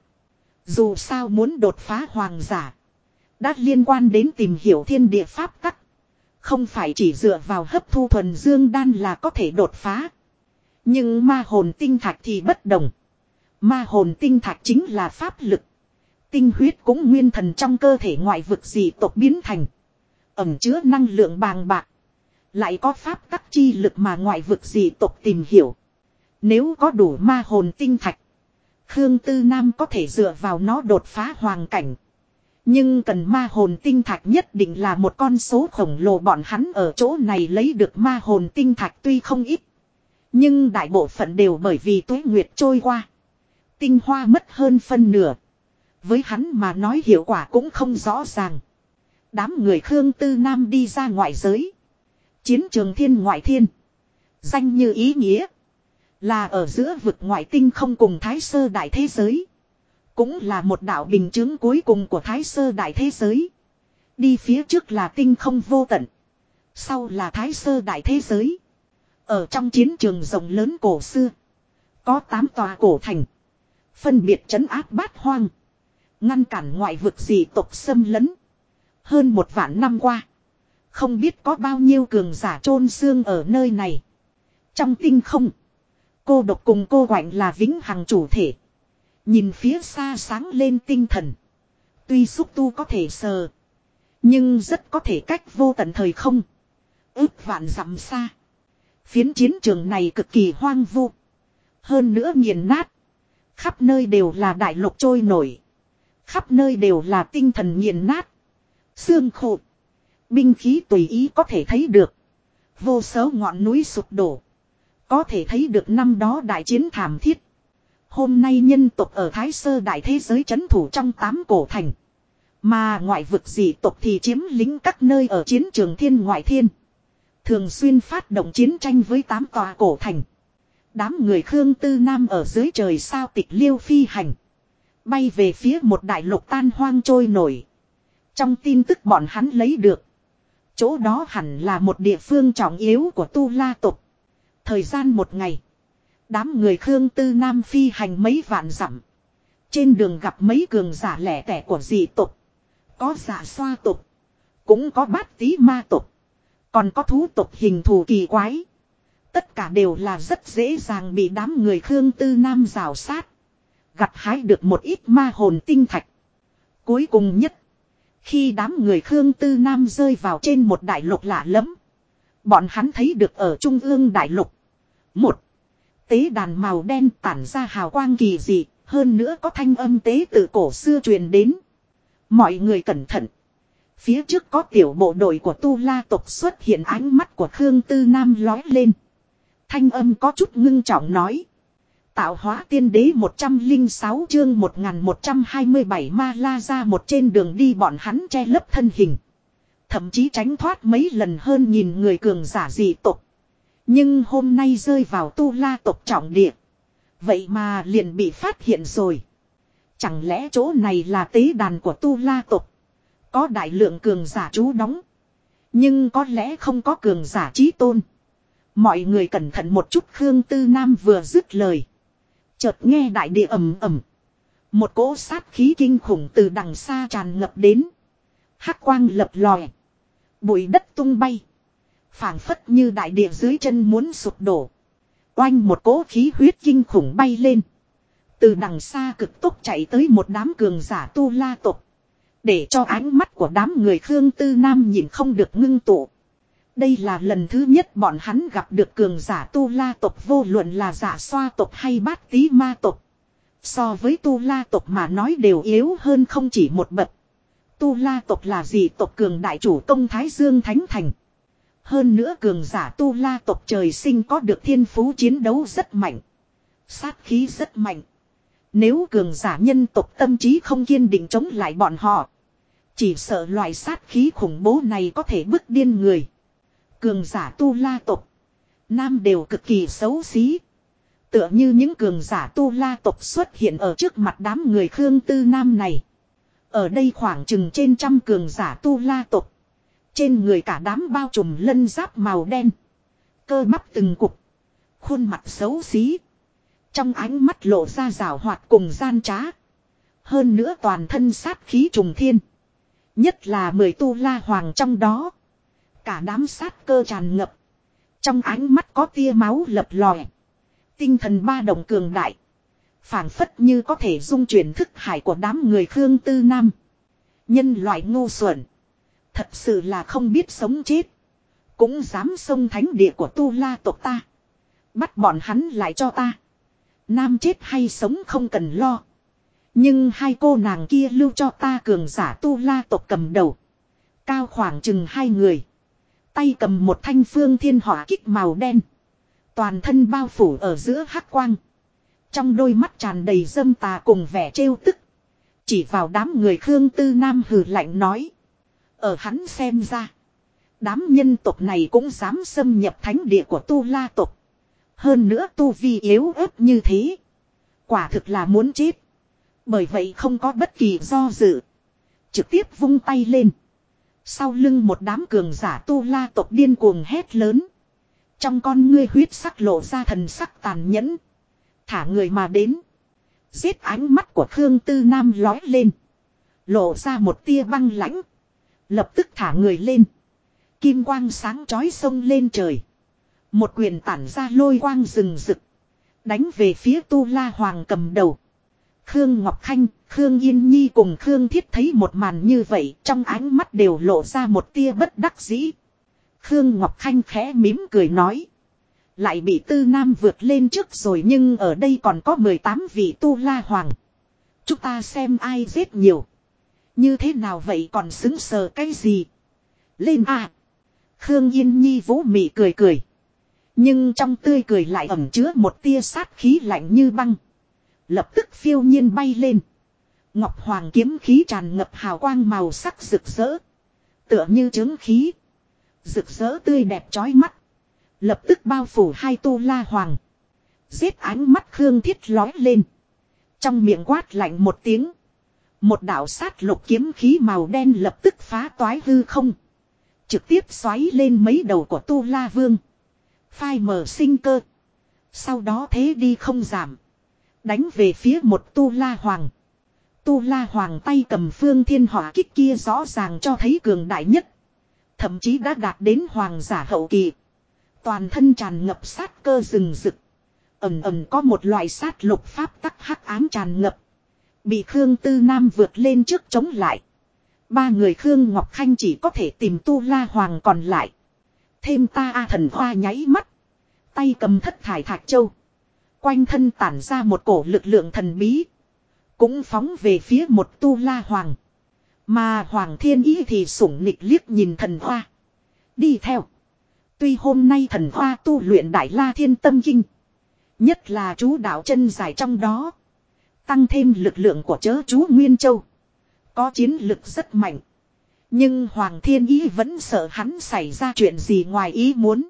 Dù sao muốn đột phá hoàng giả. Đã liên quan đến tìm hiểu thiên địa pháp tắc. Không phải chỉ dựa vào hấp thu thuần dương đan là có thể đột phá. Nhưng ma hồn tinh thạch thì bất đồng. Ma hồn tinh thạch chính là pháp lực. Tinh huyết cũng nguyên thần trong cơ thể ngoại vực dị tộc biến thành. Ẩm chứa năng lượng bàng bạc. Lại có pháp tắc chi lực mà ngoại vực dị tộc tìm hiểu. Nếu có đủ ma hồn tinh thạch. Khương Tư Nam có thể dựa vào nó đột phá hoàng cảnh. Nhưng cần ma hồn tinh thạch nhất định là một con số khổng lồ. Bọn hắn ở chỗ này lấy được ma hồn tinh thạch tuy không ít. Nhưng đại bộ phận đều bởi vì tuế nguyệt trôi qua. Tinh hoa mất hơn phân nửa. Với hắn mà nói hiệu quả cũng không rõ ràng. Đám người Khương Tư Nam đi ra ngoại giới. Chiến trường thiên ngoại thiên. Danh như ý nghĩa. Là ở giữa vực ngoại tinh không cùng Thái Sơ đại thế giới. Cũng là một đạo bình chứng cuối cùng của Thái Sơ đại thế giới. Đi phía trước là tinh không vô tận. Sau là Thái Sơ đại thế giới. Ở trong chiến trường rộng lớn cổ xưa. Có 8 tòa cổ thành. Phân biệt trấn áp bát hoang. Ngăn cản ngoại vực dị tộc xâm lấn. Hơn 1 vạn năm qua. Không biết có bao nhiêu cường giả chôn xương ở nơi này. Trong tinh không. Cô độc cùng cô quạnh là vĩnh hằng chủ thể. Nhìn phía xa sáng lên tinh thần. Tuy xúc tu có thể sờ. Nhưng rất có thể cách vô tận thời không. Ước vạn dặm xa. Phiến chiến trường này cực kỳ hoang vu. Hơn nữa nghiền nát. Khắp nơi đều là đại lục trôi nổi. Khắp nơi đều là tinh thần nghiền nát. Xương khô. Binh khí tùy ý có thể thấy được. Vô số ngọn núi sụp đổ. Có thể thấy được năm đó đại chiến thảm thiết. Hôm nay nhân tộc ở Thái Sơ đại thế giới trấn thủ trong 8 cổ thành. Mà ngoại vực dị tộc thì chiếm lĩnh các nơi ở chiến trường thiên ngoại thiên. Thường xuyên phát động chiến tranh với 8 tòa cổ thành. Đám người Khương Tư Nam ở dưới trời sao tịch liêu phi hành. Bay về phía một đại lục tan hoang trôi nổi. Trong tin tức bọn hắn lấy được. Chỗ đó hẳn là một địa phương trọng yếu của Tu La tộc. Thời gian một ngày. Đám người Khương Tư Nam phi hành mấy vạn dặm. Trên đường gặp mấy cường giả lẻ tẻ của dị tộc. Có giả xoa tộc. Cũng có bát tí ma tộc. Còn có thú tộc hình thù kỳ quái. Tất cả đều là rất dễ dàng bị đám người Khương Tư Nam rào sát. Gặt hái được một ít ma hồn tinh thạch. Cuối cùng nhất. Khi đám người Khương Tư Nam rơi vào trên một đại lục lạ lẫm. Bọn hắn thấy được ở trung ương đại lục. Một tế đàn màu đen tản ra hào quang kỳ dị. Hơn nữa có thanh âm tế từ cổ xưa truyền đến. Mọi người cẩn thận. Phía trước có tiểu bộ đội của Tu La tộc xuất hiện, ánh mắt của Khương Tư Nam lói lên. Thanh âm có chút ngưng trọng nói. Tạo hóa tiên đế 106 chương 1127 ma la ra một trên đường đi bọn hắn che lấp thân hình. Thậm chí tránh thoát mấy lần hơn nhìn người cường giả dị tộc. Nhưng hôm nay rơi vào Tu La tộc trọng địa. Vậy mà liền bị phát hiện rồi. Chẳng lẽ chỗ này là tế đàn của Tu La tộc? Có đại lượng cường giả trú đóng. Nhưng có lẽ không có cường giả chí tôn. Mọi người cẩn thận một chút. Khương Tư Nam vừa dứt lời. Chợt nghe đại địa ầm ầm. Một cỗ sát khí kinh khủng từ đằng xa tràn ngập đến. Hắc quang lập lòe. Bụi đất tung bay. Phảng phất như đại địa dưới chân muốn sụp đổ. Oanh một cỗ khí huyết kinh khủng bay lên. Từ đằng xa cực tốc chạy tới một đám cường giả Tu La tộc. Để cho ánh mắt của đám người Khương Tư Nam nhìn không được ngưng tụ. Đây là lần thứ nhất bọn hắn gặp được cường giả Tu La tộc, vô luận là giả xoa tộc hay bát tí ma tộc. So với Tu La tộc mà nói đều yếu hơn không chỉ một bậc. Tu La tộc là dị tộc cường đại chủ công Thái Dương Thánh Thành. Hơn nữa cường giả Tu La tộc trời sinh có được thiên phú chiến đấu rất mạnh. Sát khí rất mạnh. Nếu cường giả nhân tộc tâm trí không kiên định chống lại bọn họ. Chỉ sợ loại sát khí khủng bố này có thể bức điên người. Cường giả Tu La tộc. Nam đều cực kỳ xấu xí. Tựa như những cường giả Tu La tộc xuất hiện ở trước mặt đám người Khương Tư Nam này. Ở đây khoảng chừng trên trăm cường giả Tu La tộc. Trên người cả đám bao trùm lân giáp màu đen. Cơ bắp từng cục. Khuôn mặt xấu xí. Trong ánh mắt lộ ra giảo hoạt cùng gian trá. Hơn nữa toàn thân sát khí trùng thiên. Nhất là 10 Tu La Hoàng trong đó. Cả đám sát cơ tràn ngập. Trong ánh mắt có tia máu lập lòe. Tinh thần ba động cường đại. Phảng phất như có thể dung chuyển thức hải của đám người Khương Tư Nam. Nhân loại ngu xuẩn. Thật sự là không biết sống chết. Cũng dám xông thánh địa của Tu La tộc ta. Bắt bọn hắn lại cho ta. Nam chết hay sống không cần lo. Nhưng hai cô nàng kia lưu cho ta. Cường giả Tu La tộc cầm đầu. Cao khoảng chừng 2 người. Tay cầm một thanh phương thiên hỏa kích màu đen. Toàn thân bao phủ ở giữa hắc quang. Trong đôi mắt tràn đầy dâm tà cùng vẻ trêu tức. Chỉ vào đám người Khương Tư Nam hừ lạnh nói. Ở hắn xem ra. Đám nhân tộc này cũng dám xâm nhập thánh địa của Tu La tộc. Hơn nữa tu vi yếu ớt như thế. Quả thực là muốn chết. Bởi vậy không có bất kỳ do dự. Trực tiếp vung tay lên. Sau lưng một đám cường giả Tu La tộc điên cuồng hét lớn. Trong con ngươi huyết sắc lộ ra thần sắc tàn nhẫn. Thả người mà đến. Giết, ánh mắt của Khương Tư Nam lói lên. Lộ ra một tia băng lãnh. Lập tức thả người lên. Kim quang sáng chói sông lên trời. Một quyền tản ra lôi quang rừng rực. Đánh về phía Tu La Hoàng cầm đầu. Khương Ngọc Khanh, Khương Yên Nhi cùng Khương Thiết thấy một màn như vậy. Trong ánh mắt đều lộ ra một tia bất đắc dĩ. Khương Ngọc Khanh khẽ mím cười nói. Lại bị Tư Nam vượt lên trước rồi, nhưng ở đây còn có 18 vị Tu La Hoàng. Chúng ta xem ai giết nhiều. Như thế nào vậy còn xứng sờ cái gì? Lên à! Khương Yên Nhi vũ mị cười cười. Nhưng trong tươi cười lại ẩn chứa một tia sát khí lạnh như băng. Lập tức phiêu nhiên bay lên. Ngọc Hoàng kiếm khí tràn ngập hào quang màu sắc rực rỡ. Tựa như trướng khí. Rực rỡ tươi đẹp chói mắt. Lập tức bao phủ hai Tu La Hoàng. Giết, ánh mắt Khương Thiết lói lên. Trong miệng quát lạnh một tiếng. Một đạo sát lục kiếm khí màu đen lập tức phá toái hư không. Trực tiếp xoáy lên mấy đầu của Tu La Vương. Phai mờ sinh cơ. Sau đó thế đi không giảm. Đánh về phía một Tu La Hoàng. Tu La Hoàng tay cầm phương thiên hỏa kích kia rõ ràng cho thấy cường đại nhất. Thậm chí đã đạt đến hoàng giả hậu kỳ. Toàn thân tràn ngập sát cơ rừng rực. Ầm ầm có một loại sát lục pháp tắc hắc ám tràn ngập. Bị Khương Tư Nam vượt lên trước chống lại. Ba người Khương Ngọc Khanh chỉ có thể tìm Tu La Hoàng còn lại. Thêm ta A Thần Hoa nháy mắt. Tay cầm thất thải thạch châu. Quanh thân tản ra một cổ lực lượng thần bí. Cũng phóng về phía một Tu La Hoàng. Mà Hoàng Thiên Ý thì sủng nịch liếc nhìn Thần Hoa. Đi theo. Tuy hôm nay Thần Hoa tu luyện Đại La Thiên Tâm Kinh. Nhất là chú đạo chân dài trong đó. Tăng thêm lực lượng của chớ chú Nguyên Châu. Có chiến lực rất mạnh. Nhưng Hoàng Thiên Ý vẫn sợ hắn xảy ra chuyện gì ngoài ý muốn.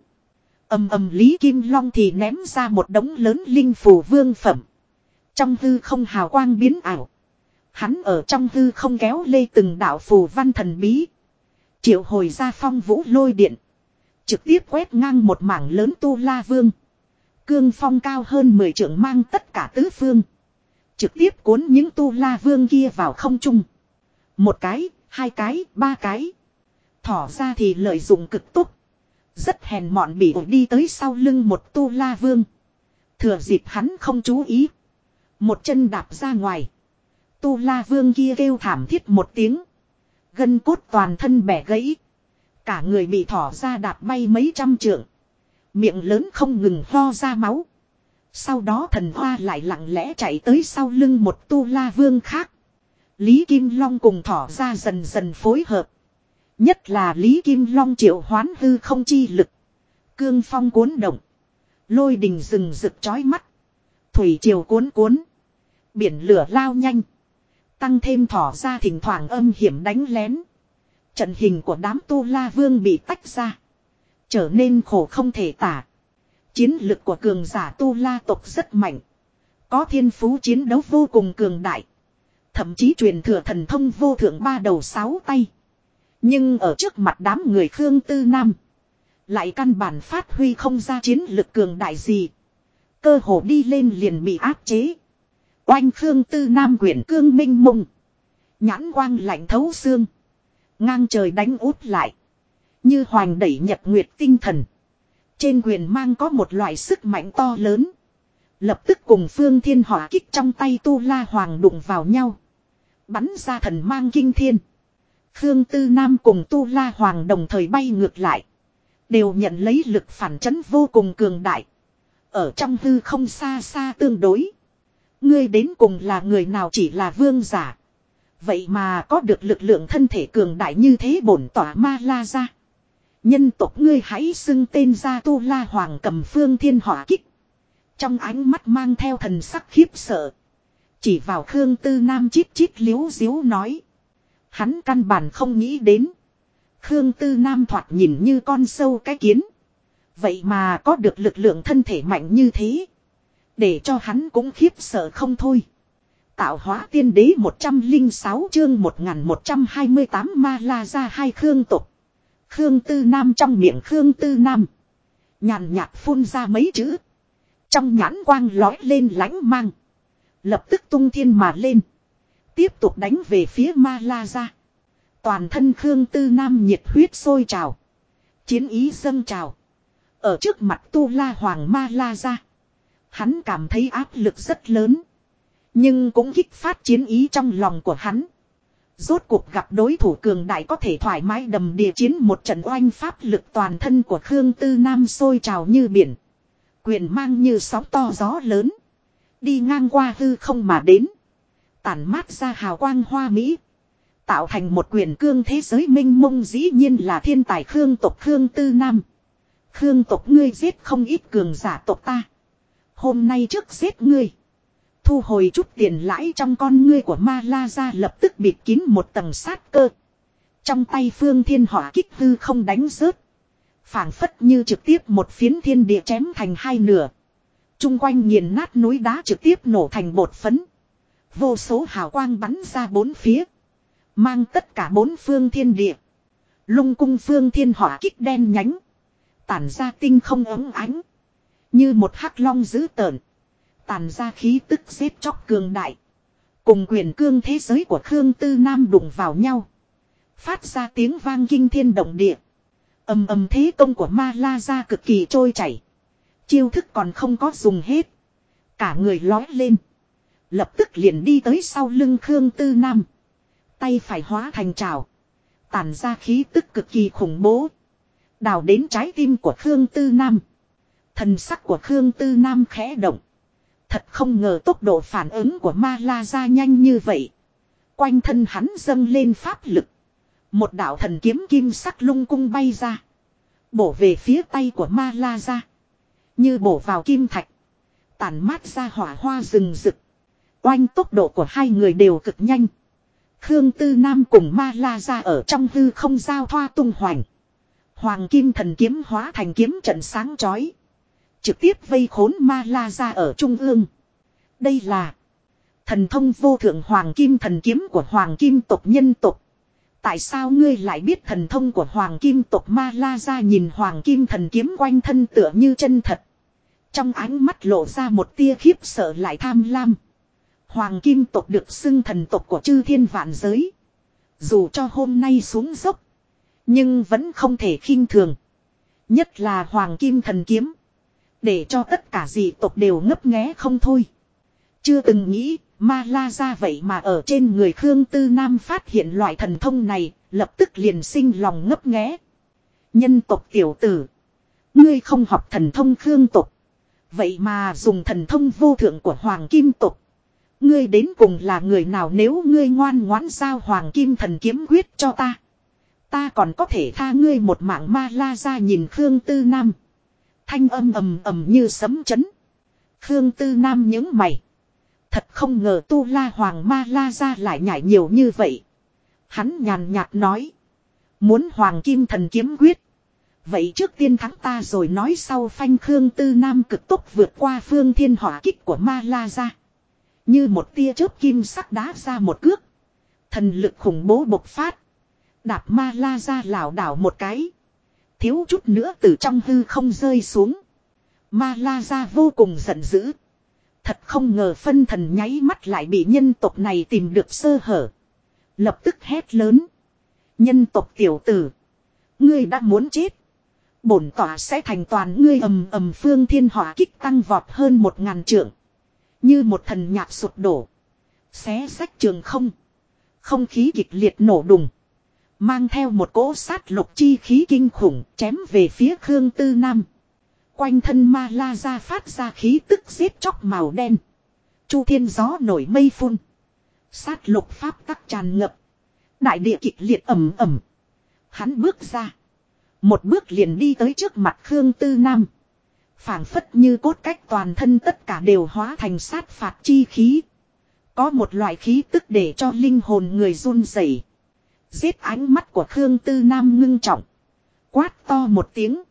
Ầm ầm Lý Kim Long thì ném ra một đống lớn linh phù vương phẩm. Trong hư không hào quang biến ảo. Hắn ở trong hư không kéo lê từng đạo phù văn thần bí. Triệu hồi ra phong vũ lôi điện. Trực tiếp quét ngang một mảng lớn Tu La Vương. Cương phong cao hơn 10 trượng mang tất cả tứ phương. Trực tiếp cuốn những Tu La Vương kia vào không trung. Một cái, hai cái, ba cái. Thỏ ra thì lợi dụng cực tốt. Rất hèn mọn bị ổi đi tới sau lưng một Tu La Vương. Thừa dịp hắn không chú ý. Một chân đạp ra ngoài. Tu La Vương kia kêu thảm thiết một tiếng. Gân cốt toàn thân bẻ gãy. Cả người bị thỏ ra đạp bay mấy trăm trượng. Miệng lớn không ngừng ho ra máu. Sau đó Thần Hoa lại lặng lẽ chạy tới sau lưng một Tu La Vương khác. Lý Kim Long cùng thỏ ra dần dần phối hợp. Nhất là Lý Kim Long triệu hoán hư không chi lực. Cương phong cuốn động. Lôi đình rừng rực chói mắt. Thủy triều cuốn cuốn. Biển lửa lao nhanh. Tăng thêm thỏ ra thỉnh thoảng âm hiểm đánh lén. Trận hình của đám Tu La Vương bị tách ra. Trở nên khổ không thể tả. Chiến lực của cường giả Tu La tộc rất mạnh. Có thiên phú chiến đấu vô cùng cường đại. Thậm chí truyền thừa thần thông vô thượng ba đầu sáu tay. Nhưng ở trước mặt đám người Khương Tư Nam. Lại căn bản phát huy không ra chiến lực cường đại gì. Cơ hồ đi lên liền bị áp chế. Oanh Khương Tư Nam quyển cương minh mông. Nhãn quang lạnh thấu xương. Ngang trời đánh út lại. Như hoành đẩy nhật nguyệt tinh thần. Trên quyền mang có một loại sức mạnh to lớn. Lập tức cùng phương thiên hỏa kích trong tay Tu La Hoàng đụng vào nhau. Bắn ra thần mang kinh thiên. Khương Tư Nam cùng Tu La Hoàng đồng thời bay ngược lại. Đều nhận lấy lực phản chấn vô cùng cường đại. Ở trong hư không xa xa tương đối. Ngươi đến cùng là người nào chỉ là vương giả. Vậy mà có được lực lượng thân thể cường đại như thế bổn tỏa ma la ra. Nhân tộc ngươi hãy xưng tên ra Tu La Hoàng cầm phương thiên hỏa kích. Trong ánh mắt mang theo thần sắc khiếp sợ. Chỉ vào Khương Tư Nam chít chít liếu diếu nói. Hắn căn bản không nghĩ đến. Khương Tư Nam thoạt nhìn như con sâu cái kiến. Vậy mà có được lực lượng thân thể mạnh như thế. Để cho hắn cũng khiếp sợ không thôi. Tạo hóa tiên đế 106 chương 1128 ma la ra hai Khương tộc. Khương Tư Nam trong miệng Khương Tư Nam. Nhàn nhạt phun ra mấy chữ. Trong nhãn quang lói lên lánh mang. Lập tức tung thiên mà lên. Tiếp tục đánh về phía ma la ra. Toàn thân Khương Tư Nam nhiệt huyết sôi trào. Chiến ý dâng trào. Ở trước mặt Tu La Hoàng ma la ra. Hắn cảm thấy áp lực rất lớn. Nhưng cũng kích phát chiến ý trong lòng của hắn. Rốt cuộc gặp đối thủ cường đại có thể thoải mái đầm đìa chiến một trận oanh pháp lực toàn thân của Khương Tư Nam sôi trào như biển. Quyền mang như sóng to gió lớn. Đi ngang qua hư không mà đến. Tản mát ra hào quang hoa mỹ. Tạo thành một quyền cương thế giới minh mông dĩ nhiên là thiên tài Khương tộc Khương Tư Nam. Khương tộc ngươi giết không ít cường giả tộc ta. Hôm nay trước giết ngươi. Thu hồi chút tiền lãi trong con ngươi của ma la ra lập tức bịt kín một tầng sát cơ. Trong tay phương thiên hỏa kích hư không đánh rớt. Phảng phất như trực tiếp một phiến thiên địa chém thành hai nửa. Trung quanh nghiền nát núi đá trực tiếp nổ thành bột phấn. Vô số hào quang bắn ra bốn phía. Mang tất cả bốn phương thiên địa. Lung cung phương thiên hỏa kích đen nhánh. Tản ra tinh không ấm ánh. Như một hắc long dữ tợn. Tàn ra khí tức giết chóc cường đại. Cùng quyền cương thế giới của Khương Tư Nam đụng vào nhau. Phát ra tiếng vang kinh thiên động địa. Ầm ầm thế công của Ma La Gia cực kỳ trôi chảy. Chiêu thức còn không có dùng hết. Cả người lói lên. Lập tức liền đi tới sau lưng Khương Tư Nam. Tay phải hóa thành trào. Tản ra khí tức cực kỳ khủng bố. Đào đến trái tim của Khương Tư Nam. Thần sắc của Khương Tư Nam khẽ động. Thật không ngờ tốc độ phản ứng của Ma La Gia nhanh như vậy. Quanh thân hắn dâng lên pháp lực. Một đạo thần kiếm kim sắc lung cung bay ra. Bổ về phía tay của Ma La Gia. Như bổ vào kim thạch. Tản mát ra hỏa hoa rừng rực. Oanh tốc độ của hai người đều cực nhanh. Khương Tư Nam cùng Ma La Gia ở trong hư không giao thoa tung hoành. Hoàng kim thần kiếm hóa thành kiếm trận sáng chói. Trực tiếp vây khốn Ma La Gia ở trung ương. Đây là thần thông vô thượng hoàng kim thần kiếm của hoàng kim tộc nhân tộc. Tại sao ngươi lại biết thần thông của hoàng kim tộc Ma La Gia nhìn hoàng kim thần kiếm quanh thân tựa như chân thật. Trong ánh mắt lộ ra một tia khiếp sợ lại tham lam. Hoàng kim tộc được xưng thần tộc của chư thiên vạn giới. Dù cho hôm nay xuống dốc. Nhưng vẫn không thể khinh thường. Nhất là hoàng kim thần kiếm. Để cho tất cả dị tộc đều ngấp nghé không thôi. Chưa từng nghĩ Ma La Gia vậy mà ở trên người Khương Tư Nam phát hiện loại thần thông này. Lập tức liền sinh lòng ngấp nghé. Nhân tộc tiểu tử. Ngươi không học thần thông Khương tộc. Vậy mà dùng thần thông vô thượng của hoàng kim tộc. Ngươi đến cùng là người nào nếu ngươi ngoan ngoãn giao hoàng kim thần kiếm quyết cho ta. Ta còn có thể tha ngươi một mạng. Ma La Gia nhìn Khương Tư Nam. Thanh âm ầm ầm như sấm chấn. Khương Tư Nam nhướng mày. Thật không ngờ Tu La Hoàng Ma La Gia lại nhảy nhiều như vậy. Hắn nhàn nhạt nói. Muốn hoàng kim thần kiếm quyết. Vậy trước tiên thắng ta rồi nói sau. Phanh. Khương Tư Nam cực tốc vượt qua phương thiên hỏa kích của Ma La Gia. Như một tia chớp kim sắc đá ra một cước. Thần lực khủng bố bộc phát. Đạp Ma La Gia lảo đảo một cái. Thiếu chút nữa từ trong hư không rơi xuống. Ma La Gia vô cùng giận dữ. Thật không ngờ phân thần nháy mắt lại bị nhân tộc này tìm được sơ hở. Lập tức hét lớn. Nhân tộc tiểu tử. Ngươi đã muốn chết. Bổn tỏa sẽ thành toàn ngươi. Ầm ầm phương thiên hỏa kích tăng vọt hơn 1000 trượng. Như một thần nhạc sụp đổ. Xé rách trường không. Không khí kịch liệt nổ đùng. Mang theo một cỗ sát lục chi khí kinh khủng chém về phía Khương Tư Nam. Quanh thân Ma La Gia phát ra khí tức giết chóc màu đen. Chu thiên gió nổi mây phun. Sát lục pháp tắc tràn ngập. Đại địa kịch liệt ầm ầm. Hắn bước ra. Một bước liền đi tới trước mặt Khương Tư Nam. Phảng phất như cốt cách toàn thân tất cả đều hóa thành sát phạt chi khí. Có một loại khí tức để cho linh hồn người run rẩy. Giết. Ánh mắt của Khương Tư Nam ngưng trọng. Quát to một tiếng.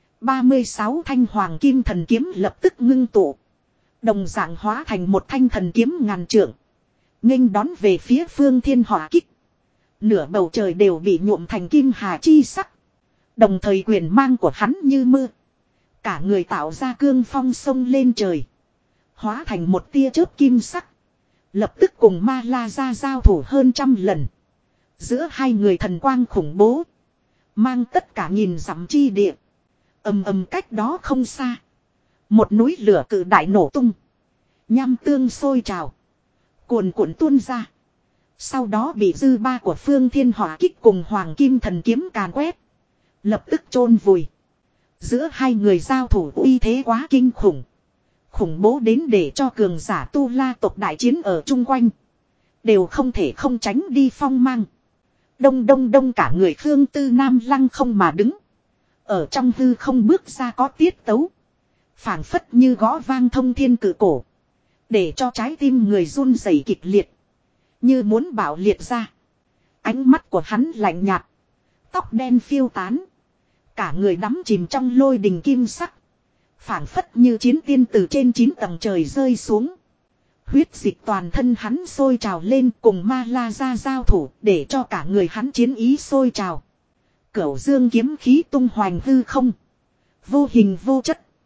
36 thanh hoàng kim thần kiếm lập tức ngưng tụ. Đồng dạng hóa thành một thanh thần kiếm ngàn trượng. Nghênh đón về phía phương thiên hỏa kích. Nửa bầu trời đều bị nhuộm thành kim hà chi sắc. Đồng thời quyền mang của hắn như mưa. Cả người tạo ra cương phong sông lên trời. Hóa thành một tia chớp kim sắc. Lập tức cùng Ma La Gia giao thủ hơn 100 lần. Giữa hai người thần quang khủng bố. Mang tất cả nghìn dặm chi địa. Ầm ầm cách đó không xa. Một núi lửa cự đại nổ tung. Nham tương sôi trào. Cuồn cuộn tuôn ra. Sau đó bị dư ba của phương thiên hỏa kích cùng hoàng kim thần kiếm càn quét. Lập tức chôn vùi. Giữa hai người giao thủ uy thế quá kinh khủng. Khủng bố đến để cho cường giả Tu La tộc đại chiến ở chung quanh. Đều không thể không tránh đi phong mang. Đông đông đông cả người Khương Tư Nam lăng không mà đứng. Ở trong hư không bước ra có tiết tấu. Phảng phất như gõ vang thông thiên cử cổ. Để cho trái tim người run rẩy kịch liệt. Như muốn bạo liệt ra. Ánh mắt của hắn lạnh nhạt. Tóc đen phiêu tán. Cả người đắm chìm trong lôi đình kim sắc. Phảng phất như chiến tiên từ trên 9 tầng trời rơi xuống. Huyết dịch toàn thân hắn sôi trào lên cùng Ma La Gia giao thủ để cho cả người hắn chiến ý sôi trào. Cửu dương kiếm khí tung hoành hư không. Vô hình vô chất.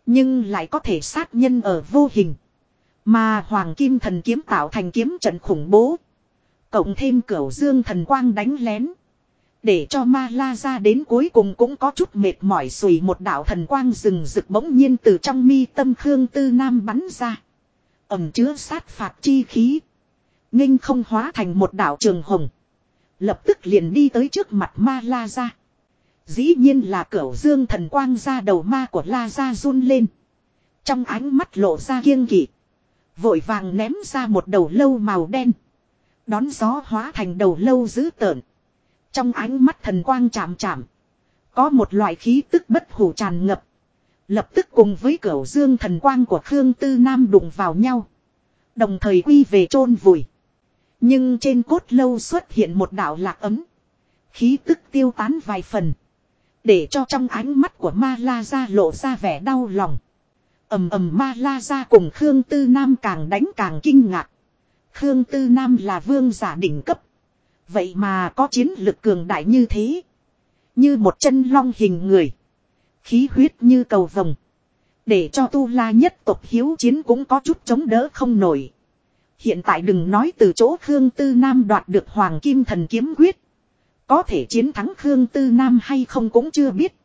Nhưng lại có thể sát nhân ở vô hình. Mà Hoàng Kim Thần Kiếm tạo thành kiếm trận khủng bố. Cộng thêm Cửu Dương Thần Quang đánh lén. Để cho Ma La ra đến cuối cùng cũng có chút mệt mỏi, sùi một đạo thần quang rừng rực bỗng nhiên từ trong mi tâm Khương Tư Nam bắn ra. Ẩm chứa sát phạt chi khí. Nghênh không hóa thành một đạo trường hồng. Lập tức liền đi tới trước mặt Ma La ra. Dĩ nhiên là Cửu Dương Thần Quang ra đầu ma của La ra run lên. Trong ánh mắt lộ ra kiêng kỵ. Vội vàng ném ra một đầu lâu màu đen. Đón gió hóa thành đầu lâu dữ tợn. Trong ánh mắt thần quang chạm chạm. Có một loại khí tức bất hủ tràn ngập. Lập tức cùng với Cửu Dương Thần Quang của Khương Tư Nam đụng vào nhau. Đồng thời quy về chôn vùi. Nhưng trên cốt lâu xuất hiện một đạo lạc ấm. Khí tức tiêu tán vài phần. Để cho trong ánh mắt của Ma La Gia lộ ra vẻ đau lòng. Ầm ầm, Ma La Gia cùng Khương Tư Nam càng đánh càng kinh ngạc. Khương Tư Nam là vương giả đỉnh cấp. Vậy mà có chiến lực cường đại như thế. Như một chân long hình người. Khí huyết như cầu vồng. Để cho Tu La nhất tộc hiếu chiến cũng có chút chống đỡ không nổi. Hiện tại đừng nói từ chỗ Khương Tư Nam đoạt được Hoàng Kim Thần Kiếm Quyết. Có thể chiến thắng Khương Tư Nam hay không cũng chưa biết.